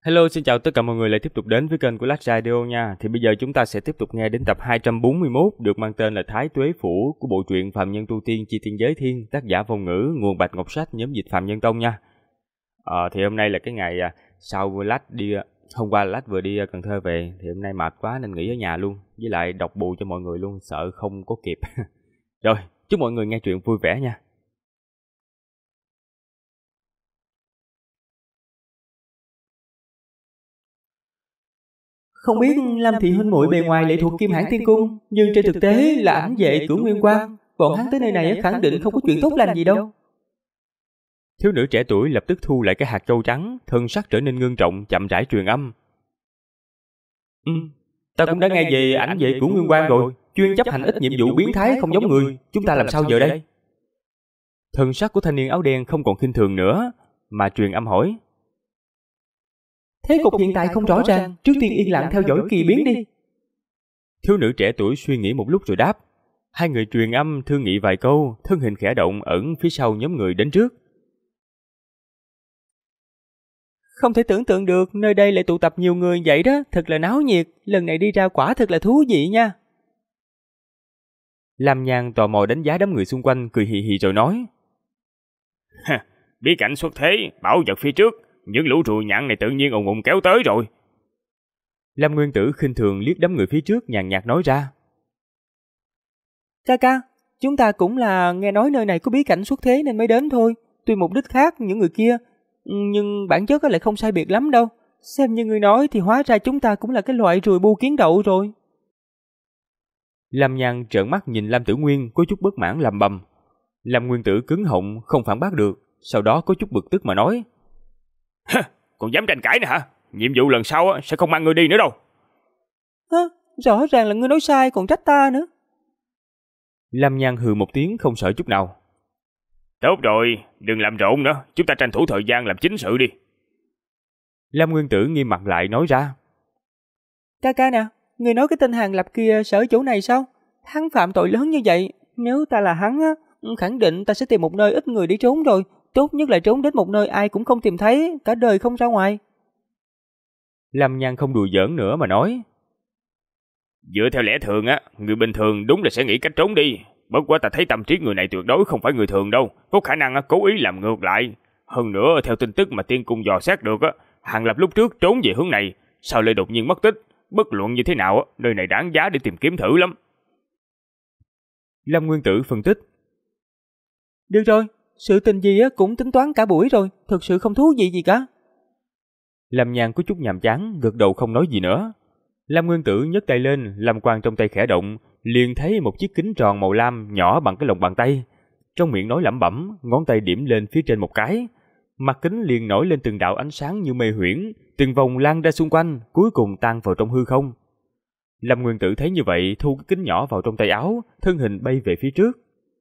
Hello, xin chào tất cả mọi người lại tiếp tục đến với kênh của Lách Radio nha. Thì bây giờ chúng ta sẽ tiếp tục nghe đến tập 241 được mang tên là Thái Tuế Phủ của bộ truyện Phàm Nhân Tu Tiên Chi Tiên Giới Thiên, tác giả Phong Ngữ, nguồn Bạch Ngọc Sách, nhóm dịch Phạm Nhân Tông nha. Thì hôm nay là cái ngày sau Lách đi, hôm qua Lách vừa đi Cần Thơ về, thì hôm nay mệt quá nên nghỉ ở nhà luôn, với lại đọc bù cho mọi người luôn, sợ không có kịp. Rồi, chúc mọi người nghe truyện vui vẻ nha. Không biết Lâm Thị huynh muội bề ngoài lệ thuộc Kim Hãn Tiên Cung, nhưng trên thực tế là ảnh vệ Cửu Nguyên Quang. Bọn hắn tới nơi này khẳng định không có chuyện tốt lành gì đâu. Thiếu nữ trẻ tuổi lập tức thu lại cái hạt châu trắng, thân sắc trở nên ngưng trọng, chậm rãi truyền âm. Ta cũng đã nghe về ảnh vệ Cửu Nguyên Quang rồi, chuyên chấp hành ít nhiệm vụ biến thái không giống người. Chúng ta làm sao giờ đây? Thân sắc của thanh niên áo đen không còn khinh thường nữa, mà truyền âm hỏi. Thế cục hiện tại không rõ ràng, trước tiên yên lặng theo dõi kỳ biến đi. Thiếu nữ trẻ tuổi suy nghĩ một lúc rồi đáp. Hai người truyền âm thương nghị vài câu, thân hình khẽ động ẩn phía sau nhóm người đến trước. Không thể tưởng tượng được nơi đây lại tụ tập nhiều người vậy đó, thật là náo nhiệt, lần này đi ra quả thật là thú vị nha. Lam Nhan tò mò đánh giá đám người xung quanh, cười hì hì rồi nói. Bí cảnh xuất thế, bảo vật phía trước, những lũ rùa nhặn này tự nhiên ồn ồn kéo tới rồi. Lâm Nguyên Tử khinh thường liếc đám người phía trước, nhàn nhạt nói ra. Ca ca, chúng ta cũng là nghe nói nơi này có bí cảnh xuất thế nên mới đến thôi. Tuy mục đích khác những người kia, nhưng bản chất lại không sai biệt lắm đâu. Xem như người nói thì hóa ra chúng ta cũng là cái loại ruồi bu kiến đậu rồi. Lâm Nhan trợn mắt nhìn Lam Tử Nguyên có chút bất mãn lầm bầm. Lâm Nguyên Tử cứng họng không phản bác được, sau đó có chút bực tức mà nói. Còn dám tranh cãi nữa hả? Nhiệm vụ lần sau sẽ không mang ngươi đi nữa đâu. Rõ ràng là ngươi nói sai còn trách ta nữa. Lâm Nhan hừ một tiếng không sợ chút nào. Tốt rồi, đừng làm rộn nữa, chúng ta tranh thủ thời gian làm chính sự đi. Lâm Nguyên Tử nghiêm mặt lại nói ra. Ca ca nè, ngươi nói cái tên Hàng Lập kia sở chỗ này sao? Hắn phạm tội lớn như vậy, nếu ta là hắn khẳng định ta sẽ tìm một nơi ít người để trốn rồi. Tốt nhất là trốn đến một nơi ai cũng không tìm thấy, cả đời không ra ngoài. Lâm Nhan không đùa giỡn nữa mà nói. Dựa theo lẽ thường người bình thường đúng là sẽ nghĩ cách trốn đi. Bất quá ta thấy tâm trí người này tuyệt đối không phải người thường đâu, có khả năng cố ý làm ngược lại. Hơn nữa theo tin tức mà tiên cung dò xét được Hàng Lập lúc trước trốn về hướng này, sao lại đột nhiên mất tích? Bất luận như thế nào nơi này đáng giá để tìm kiếm thử lắm. Lâm Nguyên Tử phân tích. Được rồi, sự tình gì cũng tính toán cả buổi rồi, thực sự không thú vị gì cả. Lâm Nhan có chút nhàm chán, gật đầu không nói gì nữa. Lâm Nguyên Tử nhấc tay lên, lam quang trong tay khẽ động, liền thấy một chiếc kính tròn màu lam nhỏ bằng cái lòng bàn tay. Trong miệng nói lẩm bẩm, ngón tay điểm lên phía trên một cái. Mặt kính liền nổi lên từng đạo ánh sáng như mê huyễn, từng vòng lan ra xung quanh, cuối cùng tan vào trong hư không. Lâm Nguyên Tử thấy như vậy, thu cái kính nhỏ vào trong tay áo, thân hình bay về phía trước.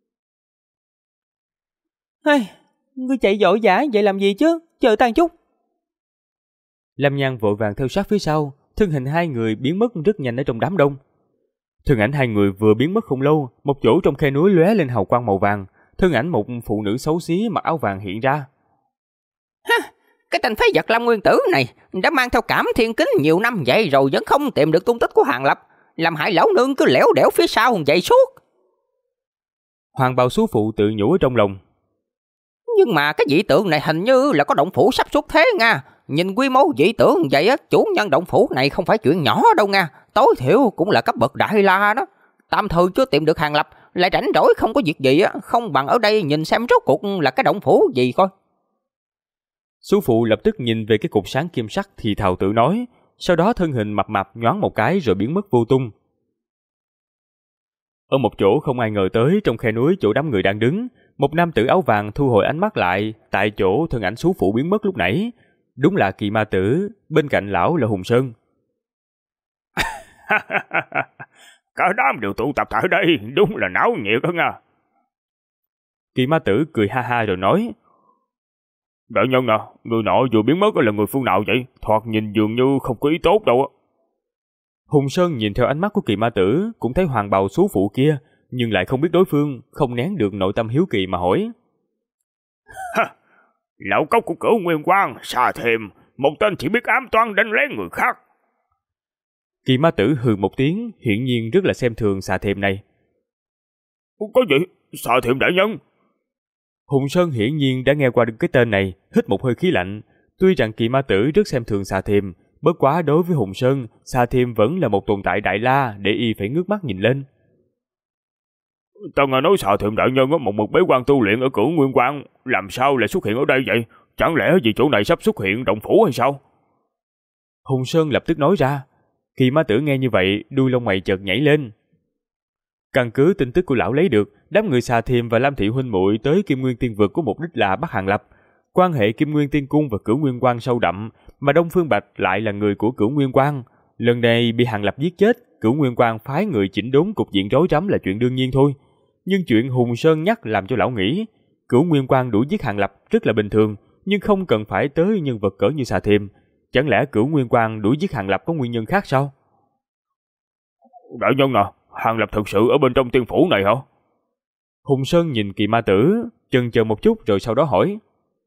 Ngươi chạy vội vã vậy làm gì chứ? Chờ ta chút. Lâm Nhan vội vàng theo sát phía sau, thân hình hai người biến mất rất nhanh ở trong đám đông. Thân ảnh hai người vừa biến mất không lâu, một chỗ trong khe núi lóe lên hào quang màu vàng, thân ảnh một phụ nữ xấu xí mặc áo vàng hiện ra. Cái tên phế vật Lâm Nguyên Tử này đã mang theo Cảm Thiên Kính nhiều năm vậy rồi vẫn không tìm được tung tích của Hàng Lập, làm hại lão nương cứ lẻo đẻo phía sau vậy suốt. Hoàng bào số phụ tự nhủ ở trong lòng. Nhưng mà cái dị tượng này hình như là có động phủ sắp xuất thế nha. Nhìn quy mô dị tượng vậy chủ nhân động phủ này không phải chuyện nhỏ đâu nha. Tối thiểu cũng là cấp bậc đại la đó. Tạm thời chưa tìm được Hàng Lập, lại rảnh rỗi không có việc gì không bằng ở đây nhìn xem rốt cuộc là cái động phủ gì coi. Số phụ lập tức nhìn về cái cục sáng kim sắc thì thào tự nói, sau đó thân hình mập mạp nhoáng một cái rồi biến mất vô tung. Ở một chỗ không ai ngờ tới, trong khe núi chỗ đám người đang đứng, một nam tử áo vàng thu hồi ánh mắt lại, tại chỗ thân ảnh số phụ biến mất lúc nãy. Đúng là Kỳ Ma Tử, bên cạnh lão là Hùng Sơn. Cả đám đều tụ tập tại đây, đúng là náo nhiệt đó nha. Kỳ Ma Tử cười ha ha rồi nói. Đại nhân người nọ vừa biến mất là người phương nào vậy? Thoạt nhìn dường như không có ý tốt đâu. Hùng Sơn nhìn theo ánh mắt của Kỳ Ma Tử, cũng thấy hoàng bào số phụ kia, nhưng lại không biết đối phương, không nén được nội tâm hiếu kỳ mà hỏi. Lão cốc của Cửu Nguyên Quang xa thêm, một tên chỉ biết ám toán đánh lén người khác. Kỳ ma tử hừ một tiếng, hiển nhiên rất là xem thường xà thềm này. Có gì? Xà thềm đại nhân? Hùng Sơn hiển nhiên đã nghe qua được cái tên này, hít một hơi khí lạnh. Tuy rằng kỳ ma tử rất xem thường xà thềm, bất quá đối với Hùng Sơn, xà thềm vẫn là một tồn tại đại la để y phải ngước mắt nhìn lên. Ta nghe nói xà thềm đại nhân có một mực bế quan tu luyện ở Cửu Nguyên Quan, làm sao lại xuất hiện ở đây vậy? Chẳng lẽ vì chỗ này sắp xuất hiện động phủ hay sao? Hùng Sơn lập tức nói ra. Kỳ ma tử nghe như vậy, đuôi lông mày chợt nhảy lên. Căn cứ tin tức của lão lấy được, đám người xà thềm và Lam thị huynh muội tới Kim Nguyên Tiên vực có mục đích là bắt Hàng Lập. Quan hệ Kim Nguyên Tiên cung và Cửu Nguyên Quan sâu đậm, mà Đông Phương Bạch lại là người của Cửu Nguyên Quan. Lần này bị Hàng Lập giết chết, Cửu Nguyên Quan phái người chỉnh đốn cục diện rối rắm là chuyện đương nhiên thôi. Nhưng chuyện Hùng Sơn nhắc làm cho lão nghĩ, Cửu Nguyên Quan đuổi giết Hàng Lập rất là bình thường, nhưng không cần phải tới nhân vật cỡ như xà thềm. Chẳng lẽ Cửu Nguyên Quan đuổi giết Hàng Lập có nguyên nhân khác sao? Đại nhân à, Hàng Lập thực sự ở bên trong tiên phủ này hả? Hùng Sơn nhìn kỳ ma tử, chần chờ một chút rồi sau đó hỏi.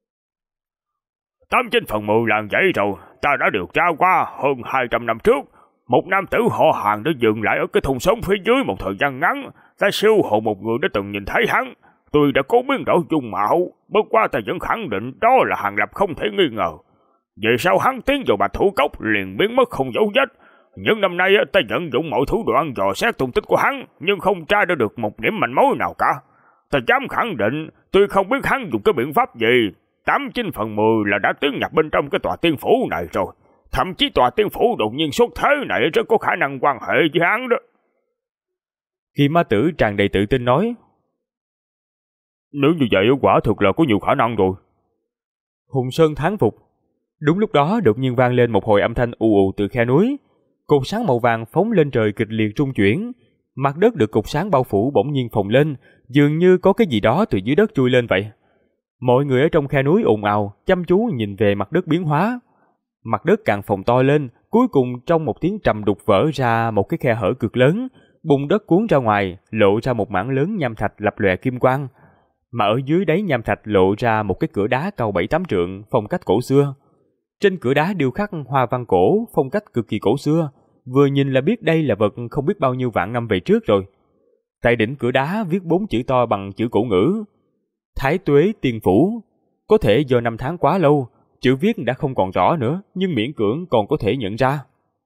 89/10 là vậy rồi, ta đã điều tra qua hơn 200 năm trước. Một nam tử họ Hàng đã dừng lại ở cái thùng sống phía dưới một thời gian ngắn. Ta siêu hồn một người đã từng nhìn thấy hắn. Tuy đã cố biến đổi dung mạo, bất qua ta vẫn khẳng định đó là Hàng Lập không thể nghi ngờ. Về sau hắn tiến vào Bạch Thủ Cốc liền biến mất không dấu vết. Những năm nay ta vận dụng mọi thủ đoạn dò xét tung tích của hắn, nhưng không tra ra được một điểm manh mối nào cả. Ta dám khẳng định, tuy không biết hắn dùng cái biện pháp gì, 89/10 là đã tiến nhập bên trong cái tòa tiên phủ này rồi. Thậm chí tòa tiên phủ đột nhiên xuất thế này rất có khả năng quan hệ với hắn đó. Kỳ ma tử tràn đầy tự tin nói. Nếu như vậy quả thực là có nhiều khả năng rồi. Hùng Sơn thán phục. Đúng lúc đó đột nhiên vang lên một hồi âm thanh ù ù từ khe núi. Cột sáng màu vàng phóng lên trời kịch liệt rung chuyển. Mặt đất được cột sáng bao phủ bỗng nhiên phồng lên, dường như có cái gì đó từ dưới đất chui lên vậy. Mọi người ở trong khe núi ồn ào, chăm chú nhìn về mặt đất biến hóa. Mặt đất càng phồng to lên, cuối cùng trong một tiếng trầm đục vỡ ra một cái khe hở cực lớn, bùn đất cuốn ra ngoài, lộ ra một mảng lớn nham thạch lập lòe kim quang. Mà ở dưới đáy nham thạch lộ ra một cái cửa đá cao 7-8 trượng, phong cách cổ xưa. Trên cửa đá điêu khắc hoa văn cổ, phong cách cực kỳ cổ xưa, vừa nhìn là biết đây là vật không biết bao nhiêu vạn năm về trước rồi. Tại đỉnh cửa đá viết 4 chữ to bằng chữ cổ ngữ: Thái Tuế Tiên Phủ. Có thể do năm tháng quá lâu, chữ viết đã không còn rõ nữa, nhưng miễn cưỡng còn có thể nhận ra.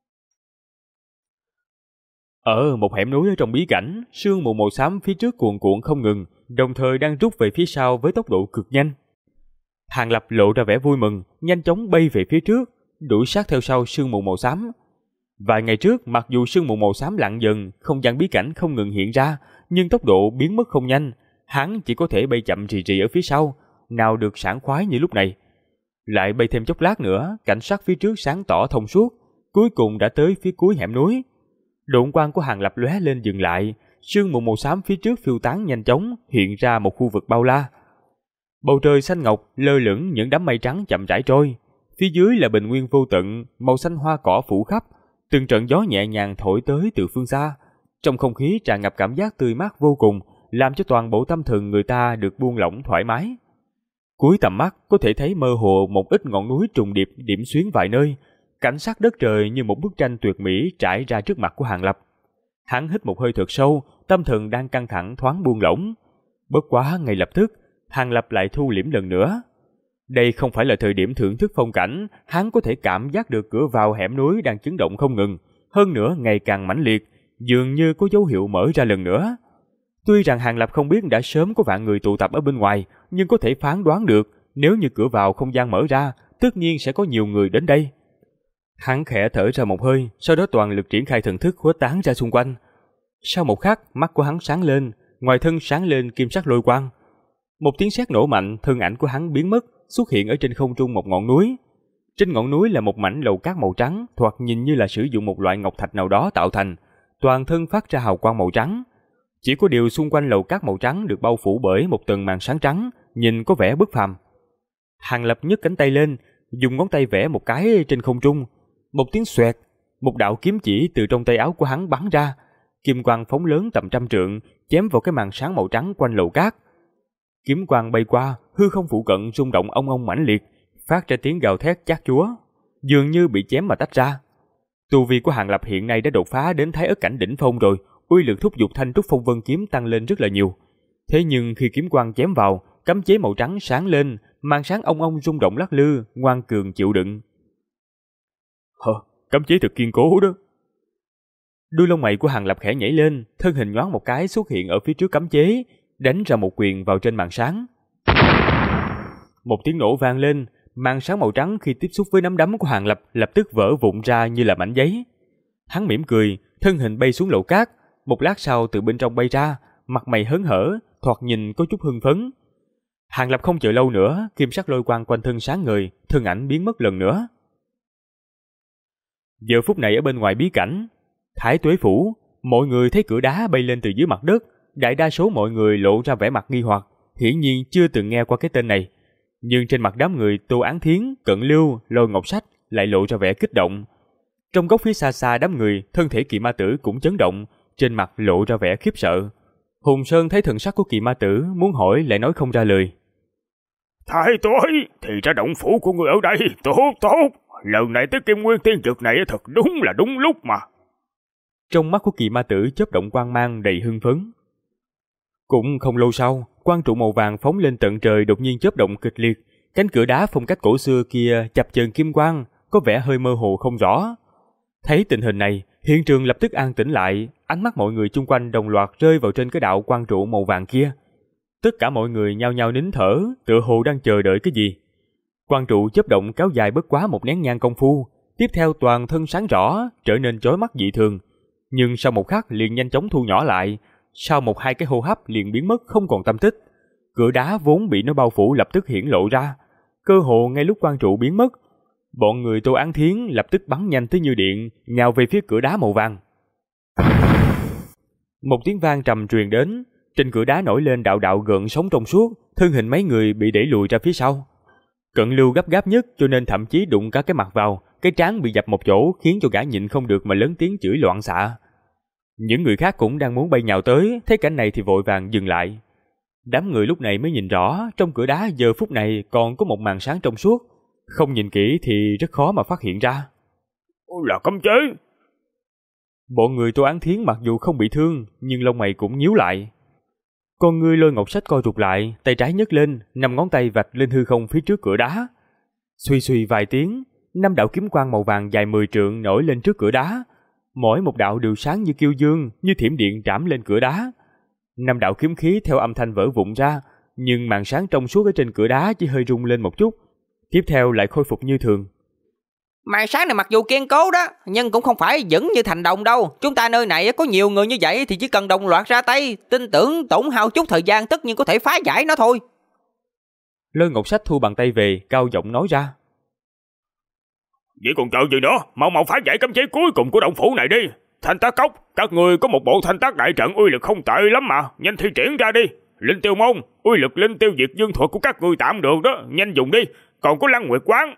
Ở một hẻm núi ở trong bí cảnh, sương mù màu xám phía trước cuồn cuộn không ngừng, đồng thời đang rút về phía sau với tốc độ cực nhanh. Hàng Lập lộ ra vẻ vui mừng, nhanh chóng bay về phía trước, đuổi sát theo sau sương mù màu xám. Vài ngày trước, mặc dù sương mù màu xám lặng dần, không gian bí cảnh không ngừng hiện ra, nhưng tốc độ biến mất không nhanh, hắn chỉ có thể bay chậm rì rì ở phía sau, nào được sảng khoái như lúc này. Lại bay thêm chốc lát nữa, cảnh sát phía trước sáng tỏ thông suốt, cuối cùng đã tới phía cuối hẻm núi. Độn quang của Hàng Lập lóe lên dừng lại, sương mù màu xám phía trước phiêu tán nhanh chóng, hiện ra một khu vực bao la. Bầu trời xanh ngọc lơ lửng những đám mây trắng chậm rãi trôi, phía dưới là bình nguyên vô tận, màu xanh hoa cỏ phủ khắp, từng trận gió nhẹ nhàng thổi tới từ phương xa, trong không khí tràn ngập cảm giác tươi mát vô cùng, làm cho toàn bộ tâm thần người ta được buông lỏng thoải mái. Cuối tầm mắt có thể thấy mơ hồ một ít ngọn núi trùng điệp điểm xuyến vài nơi, cảnh sắc đất trời như một bức tranh tuyệt mỹ trải ra trước mặt của Hàng Lập. Hắn hít một hơi thật sâu, tâm thần đang căng thẳng thoáng buông lỏng. Bất quá ngay lập tức, Hàng Lập lại thu liễm lần nữa. Đây không phải là thời điểm thưởng thức phong cảnh, hắn có thể cảm giác được cửa vào hẻm núi đang chấn động không ngừng, hơn nữa ngày càng mãnh liệt, dường như có dấu hiệu mở ra lần nữa. Tuy rằng Hàng Lập không biết đã sớm có vạn người tụ tập ở bên ngoài, nhưng có thể phán đoán được, nếu như cửa vào không gian mở ra, tất nhiên sẽ có nhiều người đến đây. Hắn khẽ thở ra một hơi, sau đó toàn lực triển khai thần thức khuếch tán ra xung quanh. Sau một khắc, mắt của hắn sáng lên, ngoài thân sáng lên kim sắc lôi quang. Một tiếng sét nổ mạnh, thân ảnh của hắn biến mất, xuất hiện ở trên không trung một ngọn núi. Trên ngọn núi là một mảnh lầu cát màu trắng, thoạt nhìn như là sử dụng một loại ngọc thạch nào đó tạo thành, toàn thân phát ra hào quang màu trắng. Chỉ có điều xung quanh lầu cát màu trắng được bao phủ bởi một tầng màn sáng trắng, nhìn có vẻ bất phàm. Hàng Lập nhấc cánh tay lên, dùng ngón tay vẽ một cái trên không trung. Một tiếng xoẹt, một đạo kiếm chỉ từ trong tay áo của hắn bắn ra, kim quang phóng lớn tầm 100 trượng, chém vào cái màn sáng màu trắng quanh lầu cát. Kiếm quang bay qua, hư không phụ cận rung động ong ong mãnh liệt, phát ra tiếng gào thét chát chúa. dường như bị chém mà tách ra. Tu vi của Hàng Lập hiện nay đã đột phá đến Thái Ức cảnh đỉnh phong rồi, uy lực thúc giục Thanh Trúc Phong Vân kiếm tăng lên rất là nhiều. Thế nhưng khi kiếm quang chém vào, cấm chế màu trắng sáng lên, màn sáng ong ong rung động lắc lư, ngoan cường chịu đựng. Cấm chế thật kiên cố đó. Đuôi lông mày của Hàng Lập khẽ nhảy lên, thân hình nhoáng một cái xuất hiện ở phía trước cấm chế, đánh ra một quyền vào trên màn sáng. Một tiếng nổ vang lên, màn sáng màu trắng khi tiếp xúc với nắm đấm của Hàng Lập lập tức vỡ vụn ra như là mảnh giấy. Hắn mỉm cười, thân hình bay xuống lậu cát, một lát sau từ bên trong bay ra, mặt mày hớn hở, thoạt nhìn có chút hưng phấn. Hàng Lập không chờ lâu nữa, kim sắc lôi quang quanh thân sáng ngời, thân ảnh biến mất lần nữa. Giờ phút này ở bên ngoài bí cảnh, Thái Tuế Phủ, mọi người thấy cửa đá bay lên từ dưới mặt đất, đại đa số mọi người lộ ra vẻ mặt nghi hoặc, hiển nhiên chưa từng nghe qua cái tên này. Nhưng trên mặt đám người Tô Án Thiến, Cận Lưu, Lôi Ngọc Sách lại lộ ra vẻ kích động. Trong góc phía xa xa đám người, thân thể Kỳ Ma Tử cũng chấn động, trên mặt lộ ra vẻ khiếp sợ. Hùng Sơn thấy thần sắc của Kỳ Ma Tử, muốn hỏi lại nói không ra lời. Thái Tuế, thì ra động phủ của người ở đây, tốt. Lần này tới Kim Nguyên Tiên Dược này thật đúng là đúng lúc mà. Trong mắt của Kỳ Ma Tử chớp động quang mang đầy hưng phấn. Cũng không lâu sau, quang trụ màu vàng phóng lên tận trời đột nhiên chớp động kịch liệt, cánh cửa đá phong cách cổ xưa kia chập chờn kim quang, có vẻ hơi mơ hồ không rõ. Thấy tình hình này, hiện trường lập tức an tĩnh lại, ánh mắt mọi người chung quanh đồng loạt rơi vào trên cái đạo quang trụ màu vàng kia. Tất cả mọi người nhao nhao nín thở, tựa hồ đang chờ đợi cái gì. Quang trụ chớp động kéo dài bất quá một nén nhang công phu, tiếp theo toàn thân sáng rõ, trở nên chói mắt dị thường. Nhưng sau một khắc liền nhanh chóng thu nhỏ lại, sau một hai cái hô hấp liền biến mất không còn tâm tích. Cửa đá vốn bị nó bao phủ lập tức hiển lộ ra. Cơ hồ ngay lúc quang trụ biến mất, bọn người Tô Án Thiến lập tức bắn nhanh tới như điện, nhào về phía cửa đá màu vàng. Một tiếng vang trầm truyền đến, trên cửa đá nổi lên đạo đạo gợn sóng trong suốt, thân hình mấy người bị đẩy lùi ra phía sau. Cận Lưu gấp gáp nhất cho nên thậm chí đụng cả cái mặt vào, cái trán bị dập một chỗ khiến cho gã nhịn không được mà lớn tiếng chửi loạn xạ. Những người khác cũng đang muốn bay nhào tới, thấy cảnh này thì vội vàng dừng lại. Đám người lúc này mới nhìn rõ, trong cửa đá giờ phút này còn có một màn sáng trong suốt, không nhìn kỹ thì rất khó mà phát hiện ra. Là cấm chế. Bọn người Tô Án Thiến mặc dù không bị thương, nhưng lông mày cũng nhíu lại. Con ngươi Lôi Ngọc Sách co rụt lại, tay trái nhấc lên, 5 ngón tay vạch lên hư không phía trước cửa đá. Xuy xuy vài tiếng, 5 đạo kiếm quang màu vàng dài 10 trượng nổi lên trước cửa đá. Mỗi một đạo đều sáng như kiêu dương, như thiểm điện trảm lên cửa đá. 5 đạo kiếm khí theo âm thanh vỡ vụn ra, nhưng màn sáng trong suốt ở trên cửa đá chỉ hơi rung lên một chút, tiếp theo lại khôi phục như thường. Màn sáng này mặc dù kiên cố đó, nhưng cũng không phải vững như thành đồng đâu. Chúng ta nơi này có nhiều người như vậy thì chỉ cần đồng loạt ra tay, tin tưởng tổn hao chút thời gian tất nhiên có thể phá giải nó thôi. Lôi Ngọc Sách thu bàn tay về, cao giọng nói ra. Vậy còn chờ gì nữa, mau phá giải cấm chế cuối cùng của động phủ này đi. Thanh Tác Cốc, các người có một bộ thanh tác đại trận uy lực không tệ lắm mà, nhanh thi triển ra đi. Linh Tiêu Môn, uy lực linh tiêu diệt dương thuật của các ngươi tạm được đó, nhanh dùng đi. Còn có Lăng Nguyệt Quán.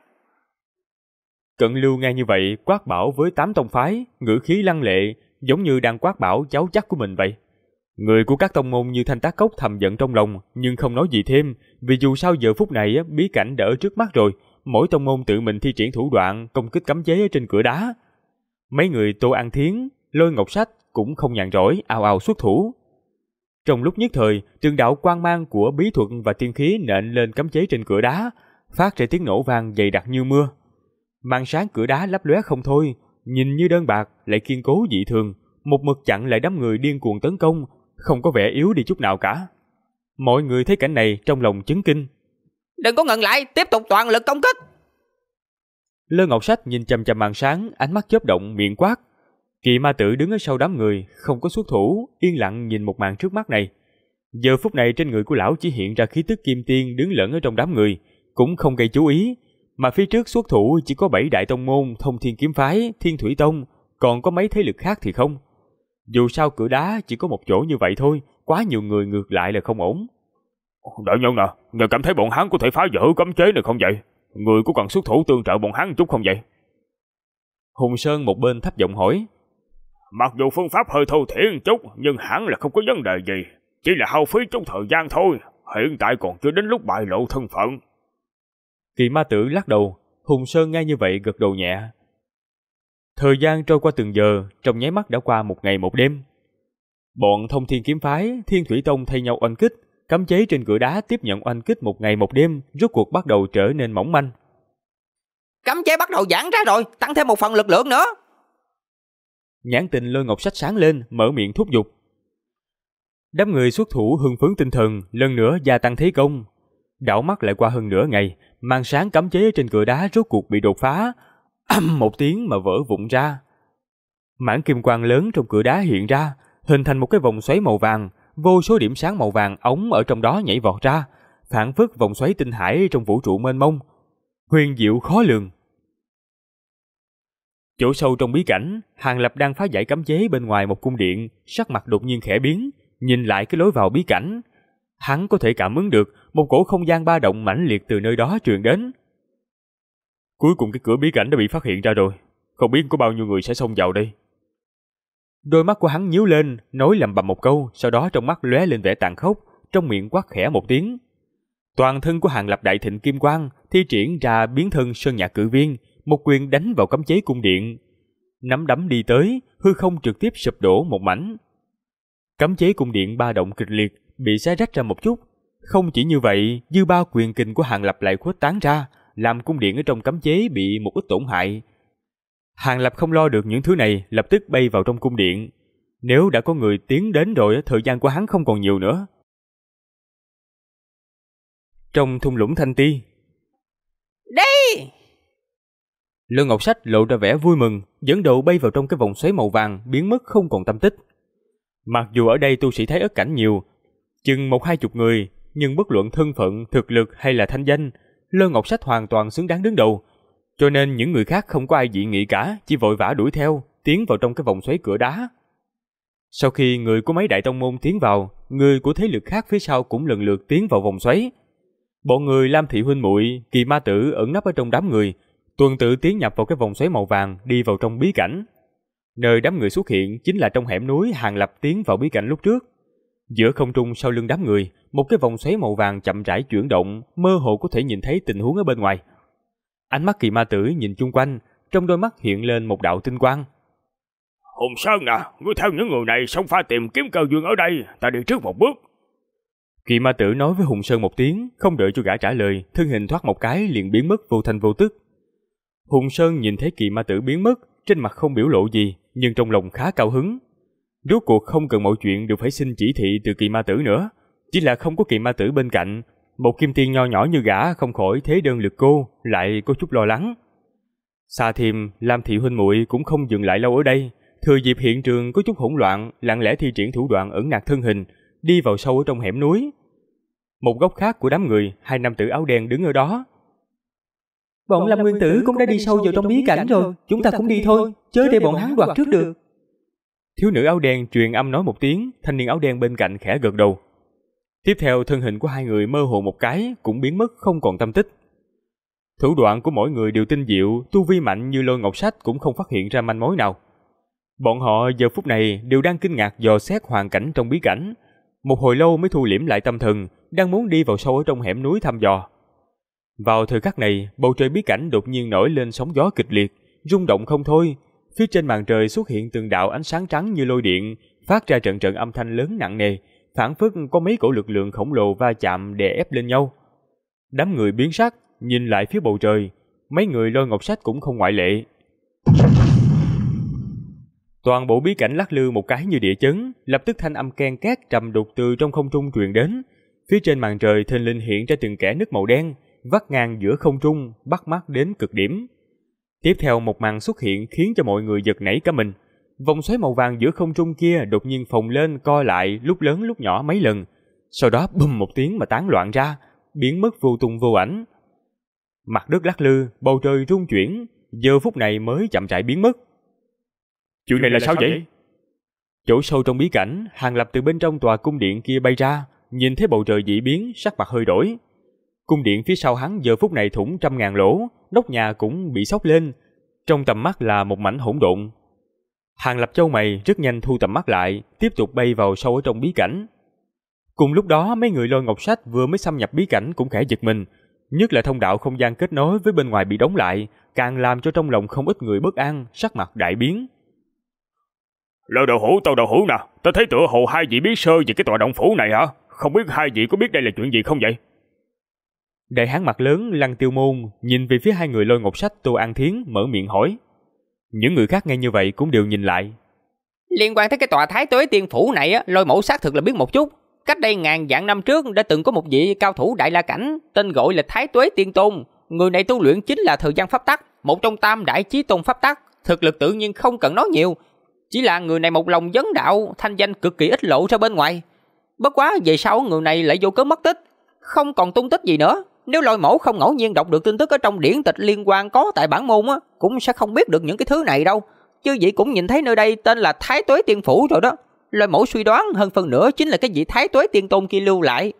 Cận Lưu nghe như vậy quát bảo với 8 tông phái, ngữ khí lăng lệ, giống như đang quát bảo cháu chắc của mình vậy. Người của các tông môn như Thanh Tác Cốc thầm giận trong lòng, nhưng không nói gì thêm, vì dù sao giờ phút này bí cảnh đã ở trước mắt rồi, mỗi tông môn tự mình thi triển thủ đoạn công kích cấm chế ở trên cửa đá. Mấy người Tô An Thiến, Lôi Ngọc Sách cũng không nhàn rỗi, ào ào xuất thủ. Trong lúc nhất thời, từng đạo quang mang của bí thuật và tiên khí nện lên cấm chế trên cửa đá, phát ra tiếng nổ vang dày đặc như mưa. Màn sáng cửa đá lấp lóe không thôi, nhìn như đơn bạc lại kiên cố dị thường, một mực chặn lại đám người điên cuồng tấn công, không có vẻ yếu đi chút nào cả. Mọi người thấy cảnh này trong lòng chấn kinh. Đừng có ngừng lại, tiếp tục toàn lực công kích. Lôi Ngọc Sách nhìn chằm chằm màn sáng, ánh mắt chớp động, miệng quát. Kỳ Ma Tử đứng ở sau đám người, không có xuất thủ, yên lặng nhìn một màn trước mắt này. Giờ phút này trên người của lão chỉ hiện ra khí tức kim tiên đứng lẫn ở trong đám người, cũng không gây chú ý, mà phía trước xuất thủ chỉ có 7 đại tông môn, Thông Thiên Kiếm Phái, Thiên Thủy Tông, còn có mấy thế lực khác thì không. Dù sao cửa đá chỉ có một chỗ như vậy thôi, quá nhiều người ngược lại là không ổn. Đại nhân nè, người cảm thấy bọn hắn có thể phá vỡ cấm chế này không vậy? Người có cần xuất thủ tương trợ bọn hắn chút không vậy? Hùng Sơn một bên thấp giọng hỏi. Mặc dù phương pháp hơi thô thiển chút, nhưng hẳn là không có vấn đề gì, chỉ là hao phí chút thời gian thôi. Hiện tại còn chưa đến lúc bại lộ thân phận. Kỳ Ma Tử lắc đầu, Hùng Sơn ngay như vậy gật đầu nhẹ. Thời gian trôi qua từng giờ, trong nháy mắt đã qua một ngày một đêm. Bọn Thông Thiên Kiếm Phái, Thiên Thủy Tông thay nhau oanh kích, cấm chế trên cửa đá tiếp nhận oanh kích một ngày một đêm, rốt cuộc bắt đầu trở nên mỏng manh. Cấm chế bắt đầu giãn ra rồi, tăng thêm một phần lực lượng nữa. Nhãn Tình Lôi Ngọc Sách sáng lên, mở miệng thúc giục. Đám người xuất thủ hưng phấn tinh thần, lần nữa gia tăng thế công. Đảo mắt lại qua hơn nửa ngày, màn sáng cấm chế trên cửa đá rốt cuộc bị đột phá, ầm một tiếng mà vỡ vụn ra. Mảng kim quang lớn trong cửa đá hiện ra, hình thành một cái vòng xoáy màu vàng, vô số điểm sáng màu vàng ống ở trong đó nhảy vọt ra, phản phất vòng xoáy tinh hải trong vũ trụ mênh mông, huyền diệu khó lường. Chỗ sâu trong bí cảnh, Hàng Lập đang phá giải cấm chế bên ngoài một cung điện, sắc mặt đột nhiên khẽ biến, nhìn lại cái lối vào bí cảnh. Hắn có thể cảm ứng được một cổ không gian ba động mãnh liệt từ nơi đó truyền đến. Cuối cùng cái cửa bí cảnh đã bị phát hiện ra rồi, không biết có bao nhiêu người sẽ xông vào đây. Đôi mắt của hắn nhíu lên, nói lẩm bẩm một câu, sau đó trong mắt lóe lên vẻ tàn khốc, trong miệng quát khẽ một tiếng. Toàn thân của Hàng Lập đại thịnh kim quang, thi triển ra biến thân sơn nhạc cự viên, một quyền đánh vào cấm chế cung điện. Nắm đấm đi tới, hư không trực tiếp sụp đổ một mảnh. Cấm chế cung điện ba động kịch liệt, bị xé rách ra một chút. Không chỉ như vậy, dư ba quyền kình của Hàng Lập lại khuếch tán ra, làm cung điện ở trong cấm chế bị một ít tổn hại. Hàng Lập không lo được những thứ này, lập tức bay vào trong cung điện. Nếu đã có người tiến đến rồi, thời gian của hắn không còn nhiều nữa. Trong thung lũng Thanh Ti, Đi! Lương Ngọc Sách lộ ra vẻ vui mừng, dẫn đầu bay vào trong cái vòng xoáy màu vàng, biến mất không còn tâm tích. Mặc dù ở đây tu sĩ Thái Ất cảnh nhiều, chừng 1-20 người, nhưng bất luận thân phận, thực lực hay là thanh danh, Lương Ngọc Sách hoàn toàn xứng đáng đứng đầu. Cho nên những người khác không có ai dị nghị cả, chỉ vội vã đuổi theo, tiến vào trong cái vòng xoáy cửa đá. Sau khi người của mấy đại tông môn tiến vào, người của thế lực khác phía sau cũng lần lượt tiến vào vòng xoáy. Bọn người Lam Thị huynh muội, Kỳ Ma Tử ẩn nấp ở trong đám người, tuần tự tiến nhập vào cái vòng xoáy màu vàng, đi vào trong bí cảnh. Nơi đám người xuất hiện chính là trong hẻm núi Hàng Lập tiến vào bí cảnh lúc trước. Giữa không trung sau lưng đám người, một cái vòng xoáy màu vàng chậm rãi chuyển động, mơ hồ có thể nhìn thấy tình huống ở bên ngoài. Ánh mắt Kỳ Ma Tử nhìn chung quanh, trong đôi mắt hiện lên một đạo tinh quang. Hùng Sơn à, ngươi theo những người này xông pha tìm kiếm cơ duyên ở đây, ta đi trước một bước. Kỳ Ma Tử nói với Hùng Sơn một tiếng, không đợi cho gã trả lời, thân hình thoát một cái liền biến mất vô thanh vô tức. Hùng Sơn nhìn thấy Kỳ Ma Tử biến mất, trên mặt không biểu lộ gì, nhưng trong lòng khá cao hứng. Rốt cuộc không cần mọi chuyện đều phải xin chỉ thị từ Kỳ Ma Tử nữa, chỉ là không có Kỳ Ma Tử bên cạnh, một kim tiên nho nhỏ như gã không khỏi thế đơn lực cô, lại có chút lo lắng. Xa thêm, Lam Thị huynh muội cũng không dừng lại lâu ở đây, thừa dịp hiện trường có chút hỗn loạn, lặng lẽ thi triển thủ đoạn ẩn nặc thân hình, đi vào sâu ở trong hẻm núi. Một góc khác của đám người, 2 nam tử áo đen đứng ở đó. Bọn Lâm Nguyên Tử cũng đã đi sâu vào trong bí cảnh rồi, chúng ta cũng đi thôi, chớ để bọn hắn đoạt trước được. Thiếu nữ áo đen truyền âm nói một tiếng, thanh niên áo đen bên cạnh khẽ gật đầu. Tiếp theo thân hình của hai người mơ hồ một cái, cũng biến mất không còn tâm tích. Thủ đoạn của mỗi người đều tinh diệu, tu vi mạnh như Lôi Ngọc Sách cũng không phát hiện ra manh mối nào. Bọn họ giờ phút này đều đang kinh ngạc dò xét hoàn cảnh trong bí cảnh. Một hồi lâu mới thu liễm lại tâm thần, đang muốn đi vào sâu ở trong hẻm núi thăm dò. Vào thời khắc này, bầu trời bí cảnh đột nhiên nổi lên sóng gió kịch liệt, rung động không thôi. Phía trên màn trời xuất hiện từng đạo ánh sáng trắng như lôi điện, phát ra trận trận âm thanh lớn nặng nề, phảng phất có mấy cổ lực lượng khổng lồ va chạm đè ép lên nhau. Đám người biến sắc, nhìn lại phía bầu trời, mấy người Lôi Ngọc Sách cũng không ngoại lệ. Toàn bộ bí cảnh lắc lư một cái như địa chấn, lập tức thanh âm ken két trầm đục từ trong không trung truyền đến. Phía trên màn trời thình lình hiện ra từng kẽ nứt màu đen, vắt ngang giữa không trung, bắt mắt đến cực điểm. Tiếp theo một màn xuất hiện khiến cho mọi người giật nảy cả mình. Vòng xoáy màu vàng giữa không trung kia đột nhiên phồng lên co lại, lúc lớn lúc nhỏ mấy lần, sau đó bùm một tiếng mà tán loạn ra, biến mất vô tung vô ảnh. Mặt đất lắc lư, bầu trời rung chuyển, giờ phút này mới chậm rãi biến mất. Chuyện này là sao vậy? Chỗ sâu trong bí cảnh, Hàng Lập từ bên trong tòa cung điện kia bay ra, nhìn thấy bầu trời dị biến, sắc mặt hơi đổi. Cung điện phía sau hắn giờ phút này thủng 100.000 lỗ, nóc nhà cũng bị xốc lên, trong tầm mắt là một mảnh hỗn độn. Hàng Lập chau mày rất nhanh thu tầm mắt lại, tiếp tục bay vào sâu ở trong bí cảnh. Cùng lúc đó mấy người Lôi Ngọc Sách vừa mới xâm nhập bí cảnh cũng khẽ giật mình, Nhất là thông đạo không gian kết nối với bên ngoài bị đóng lại, càng làm cho trong lòng không ít người bất an, sắc mặt đại biến. Lôi đậu hũ, tàu đậu hũ nè, ta thấy tựa hồ hai vị biết sơ về cái tòa động phủ này hả? Không biết hai vị có biết đây là chuyện gì không vậy? Đại hán mặt lớn Lăng Tiêu Môn nhìn về phía hai người Lôi Ngọc Sách, Tô An Thiến, mở miệng hỏi. Những người khác nghe như vậy cũng đều nhìn lại. Liên quan tới cái tòa Thái Tuế Tiên Phủ này á, Lôi Mẫu xác thực là biết một chút. Cách đây ngàn vạn năm trước đã từng có một vị cao thủ Đại La Cảnh, tên gọi là Thái Tuế Tiên Tôn. Người này tu luyện chính là thời gian pháp tắc, một trong tam đại chí tôn pháp tắc. Thực lực tự nhiên không cần nói nhiều, chỉ là người này một lòng vấn đạo, thanh danh cực kỳ ít lộ ra bên ngoài. Bất quá về sau người này lại vô cớ mất tích, không còn tung tích gì nữa. Nếu Lôi Mẫu không ngẫu nhiên đọc được tin tức ở trong điển tịch liên quan có tại bản môn á, cũng sẽ không biết được những cái thứ này đâu. Chứ vậy cũng nhìn thấy nơi đây tên là Thái Tuế Tiên Phủ rồi đó. Lôi Mẫu suy đoán hơn phần nữa chính là cái vị Thái Tuế Tiên Tôn kia lưu lại.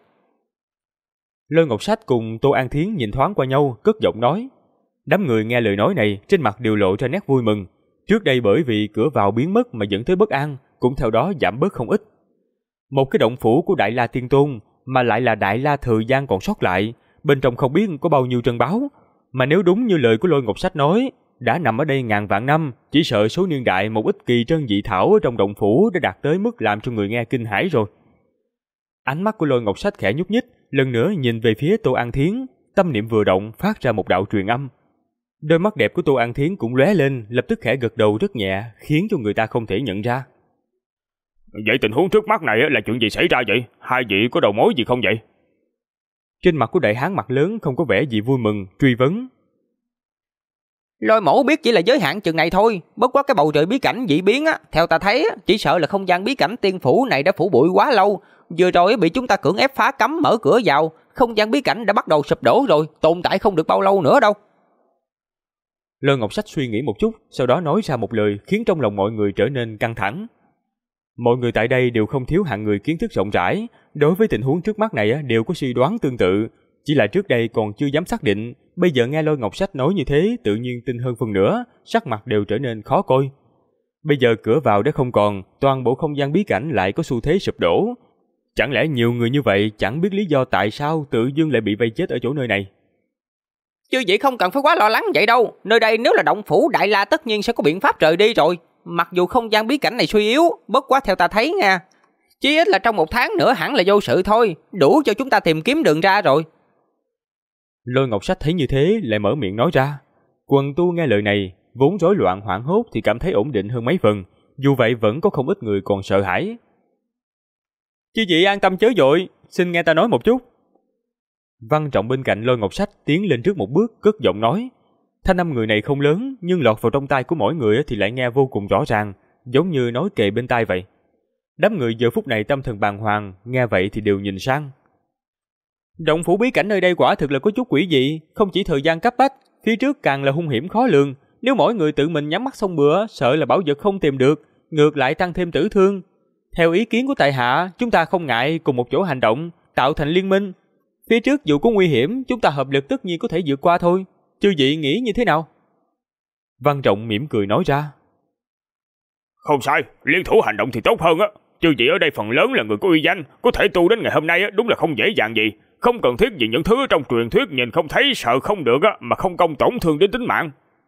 Lôi Ngọc Sách cùng Tô An Thiến nhìn thoáng qua nhau, cất giọng nói. Đám người nghe lời nói này trên mặt đều lộ ra nét vui mừng. Trước đây bởi vì cửa vào biến mất mà dẫn tới bất an, cũng theo đó giảm bớt không ít. Một cái động phủ của Đại La Tiên Tôn mà lại là Đại La thời gian còn sót lại, bên trong không biết có bao nhiêu trân báu. Mà nếu đúng như lời của Lôi Ngọc Sách nói, đã nằm ở đây ngàn vạn năm, chỉ sợ số niên đại một ít kỳ trân dị thảo ở trong động phủ đã đạt tới mức làm cho người nghe kinh hãi rồi. Ánh mắt của Lôi Ngọc Sách khẽ nhúc nhích, lần nữa nhìn về phía Tô An Thiến, tâm niệm vừa động phát ra một đạo truyền âm. Đôi mắt đẹp của Tô An Thiến cũng lóe lên, lập tức khẽ gật đầu rất nhẹ, khiến cho người ta không thể nhận ra. Vậy tình huống trước mắt này là chuyện gì xảy ra vậy? Hai vị có đầu mối gì không vậy? Trên mặt của đại hán mặt lớn không có vẻ gì vui mừng, truy vấn. Lôi Mẫu biết chỉ là giới hạn chừng này thôi. Bất quá cái bầu trời bí cảnh dị biến á, theo ta thấy á, chỉ sợ là không gian bí cảnh tiên phủ này đã phủ bụi quá lâu. Vừa rồi bị chúng ta cưỡng ép phá cấm mở cửa vào, không gian bí cảnh đã bắt đầu sụp đổ rồi, tồn tại không được bao lâu nữa đâu. Lôi Ngọc Sách suy nghĩ một chút, sau đó nói ra một lời khiến trong lòng mọi người trở nên căng thẳng. Mọi người tại đây đều không thiếu hạng người kiến thức rộng rãi, đối với tình huống trước mắt này đều có suy đoán tương tự, chỉ là trước đây còn chưa dám xác định, bây giờ nghe Lôi Ngọc Sách nói như thế, tự nhiên tin hơn phần nữa, sắc mặt đều trở nên khó coi. Bây giờ cửa vào đã không còn, toàn bộ không gian bí cảnh lại có xu thế sụp đổ. Chẳng lẽ nhiều người như vậy chẳng biết lý do tại sao tự dưng lại bị vây chết ở chỗ nơi này? Chứ vậy không cần phải quá lo lắng vậy đâu. Nơi đây nếu là động phủ Đại La tất nhiên sẽ có biện pháp rời đi rồi. Mặc dù không gian bí cảnh này suy yếu, bất quá theo ta thấy nha, chí ít là trong 1 tháng nữa hẳn là vô sự thôi, đủ cho chúng ta tìm kiếm đường ra rồi. Lôi Ngọc Sách thấy như thế lại mở miệng nói ra. Quần tu nghe lời này, vốn rối loạn hoảng hốt thì cảm thấy ổn định hơn mấy phần, dù vậy vẫn có không ít người còn sợ hãi. Chư vị an tâm chớ vội, xin nghe ta nói một chút. Văn Trọng bên cạnh Lôi Ngọc Sách tiến lên trước một bước, cất giọng nói. Thanh âm người này không lớn, nhưng lọt vào trong tai của mỗi người thì lại nghe vô cùng rõ ràng, giống như nói kề bên tai vậy. Đám người giờ phút này tâm thần bàng hoàng, nghe vậy thì đều nhìn sang. Động phủ bí cảnh nơi đây quả thực là có chút quỷ dị, không chỉ thời gian cấp bách, phía trước càng là hung hiểm khó lường. Nếu mỗi người tự mình nhắm mắt xong bữa, sợ là bảo vật không tìm được, ngược lại tăng thêm tử thương. Theo ý kiến của tại hạ, chúng ta không ngại cùng một chỗ hành động, tạo thành liên minh. Phía trước dù có nguy hiểm, chúng ta hợp lực tất nhiên có thể vượt qua thôi. Chư vị nghĩ như thế nào? Văn Trọng mỉm cười nói ra. Không sai, liên thủ hành động thì tốt hơn á. Chư vị ở đây phần lớn là người có uy danh, có thể tu đến ngày hôm nay á, đúng là không dễ dàng gì. Không cần thiết vì những thứ trong truyền thuyết nhìn không thấy sợ không được á, mà không công tổn thương đến tính mạng.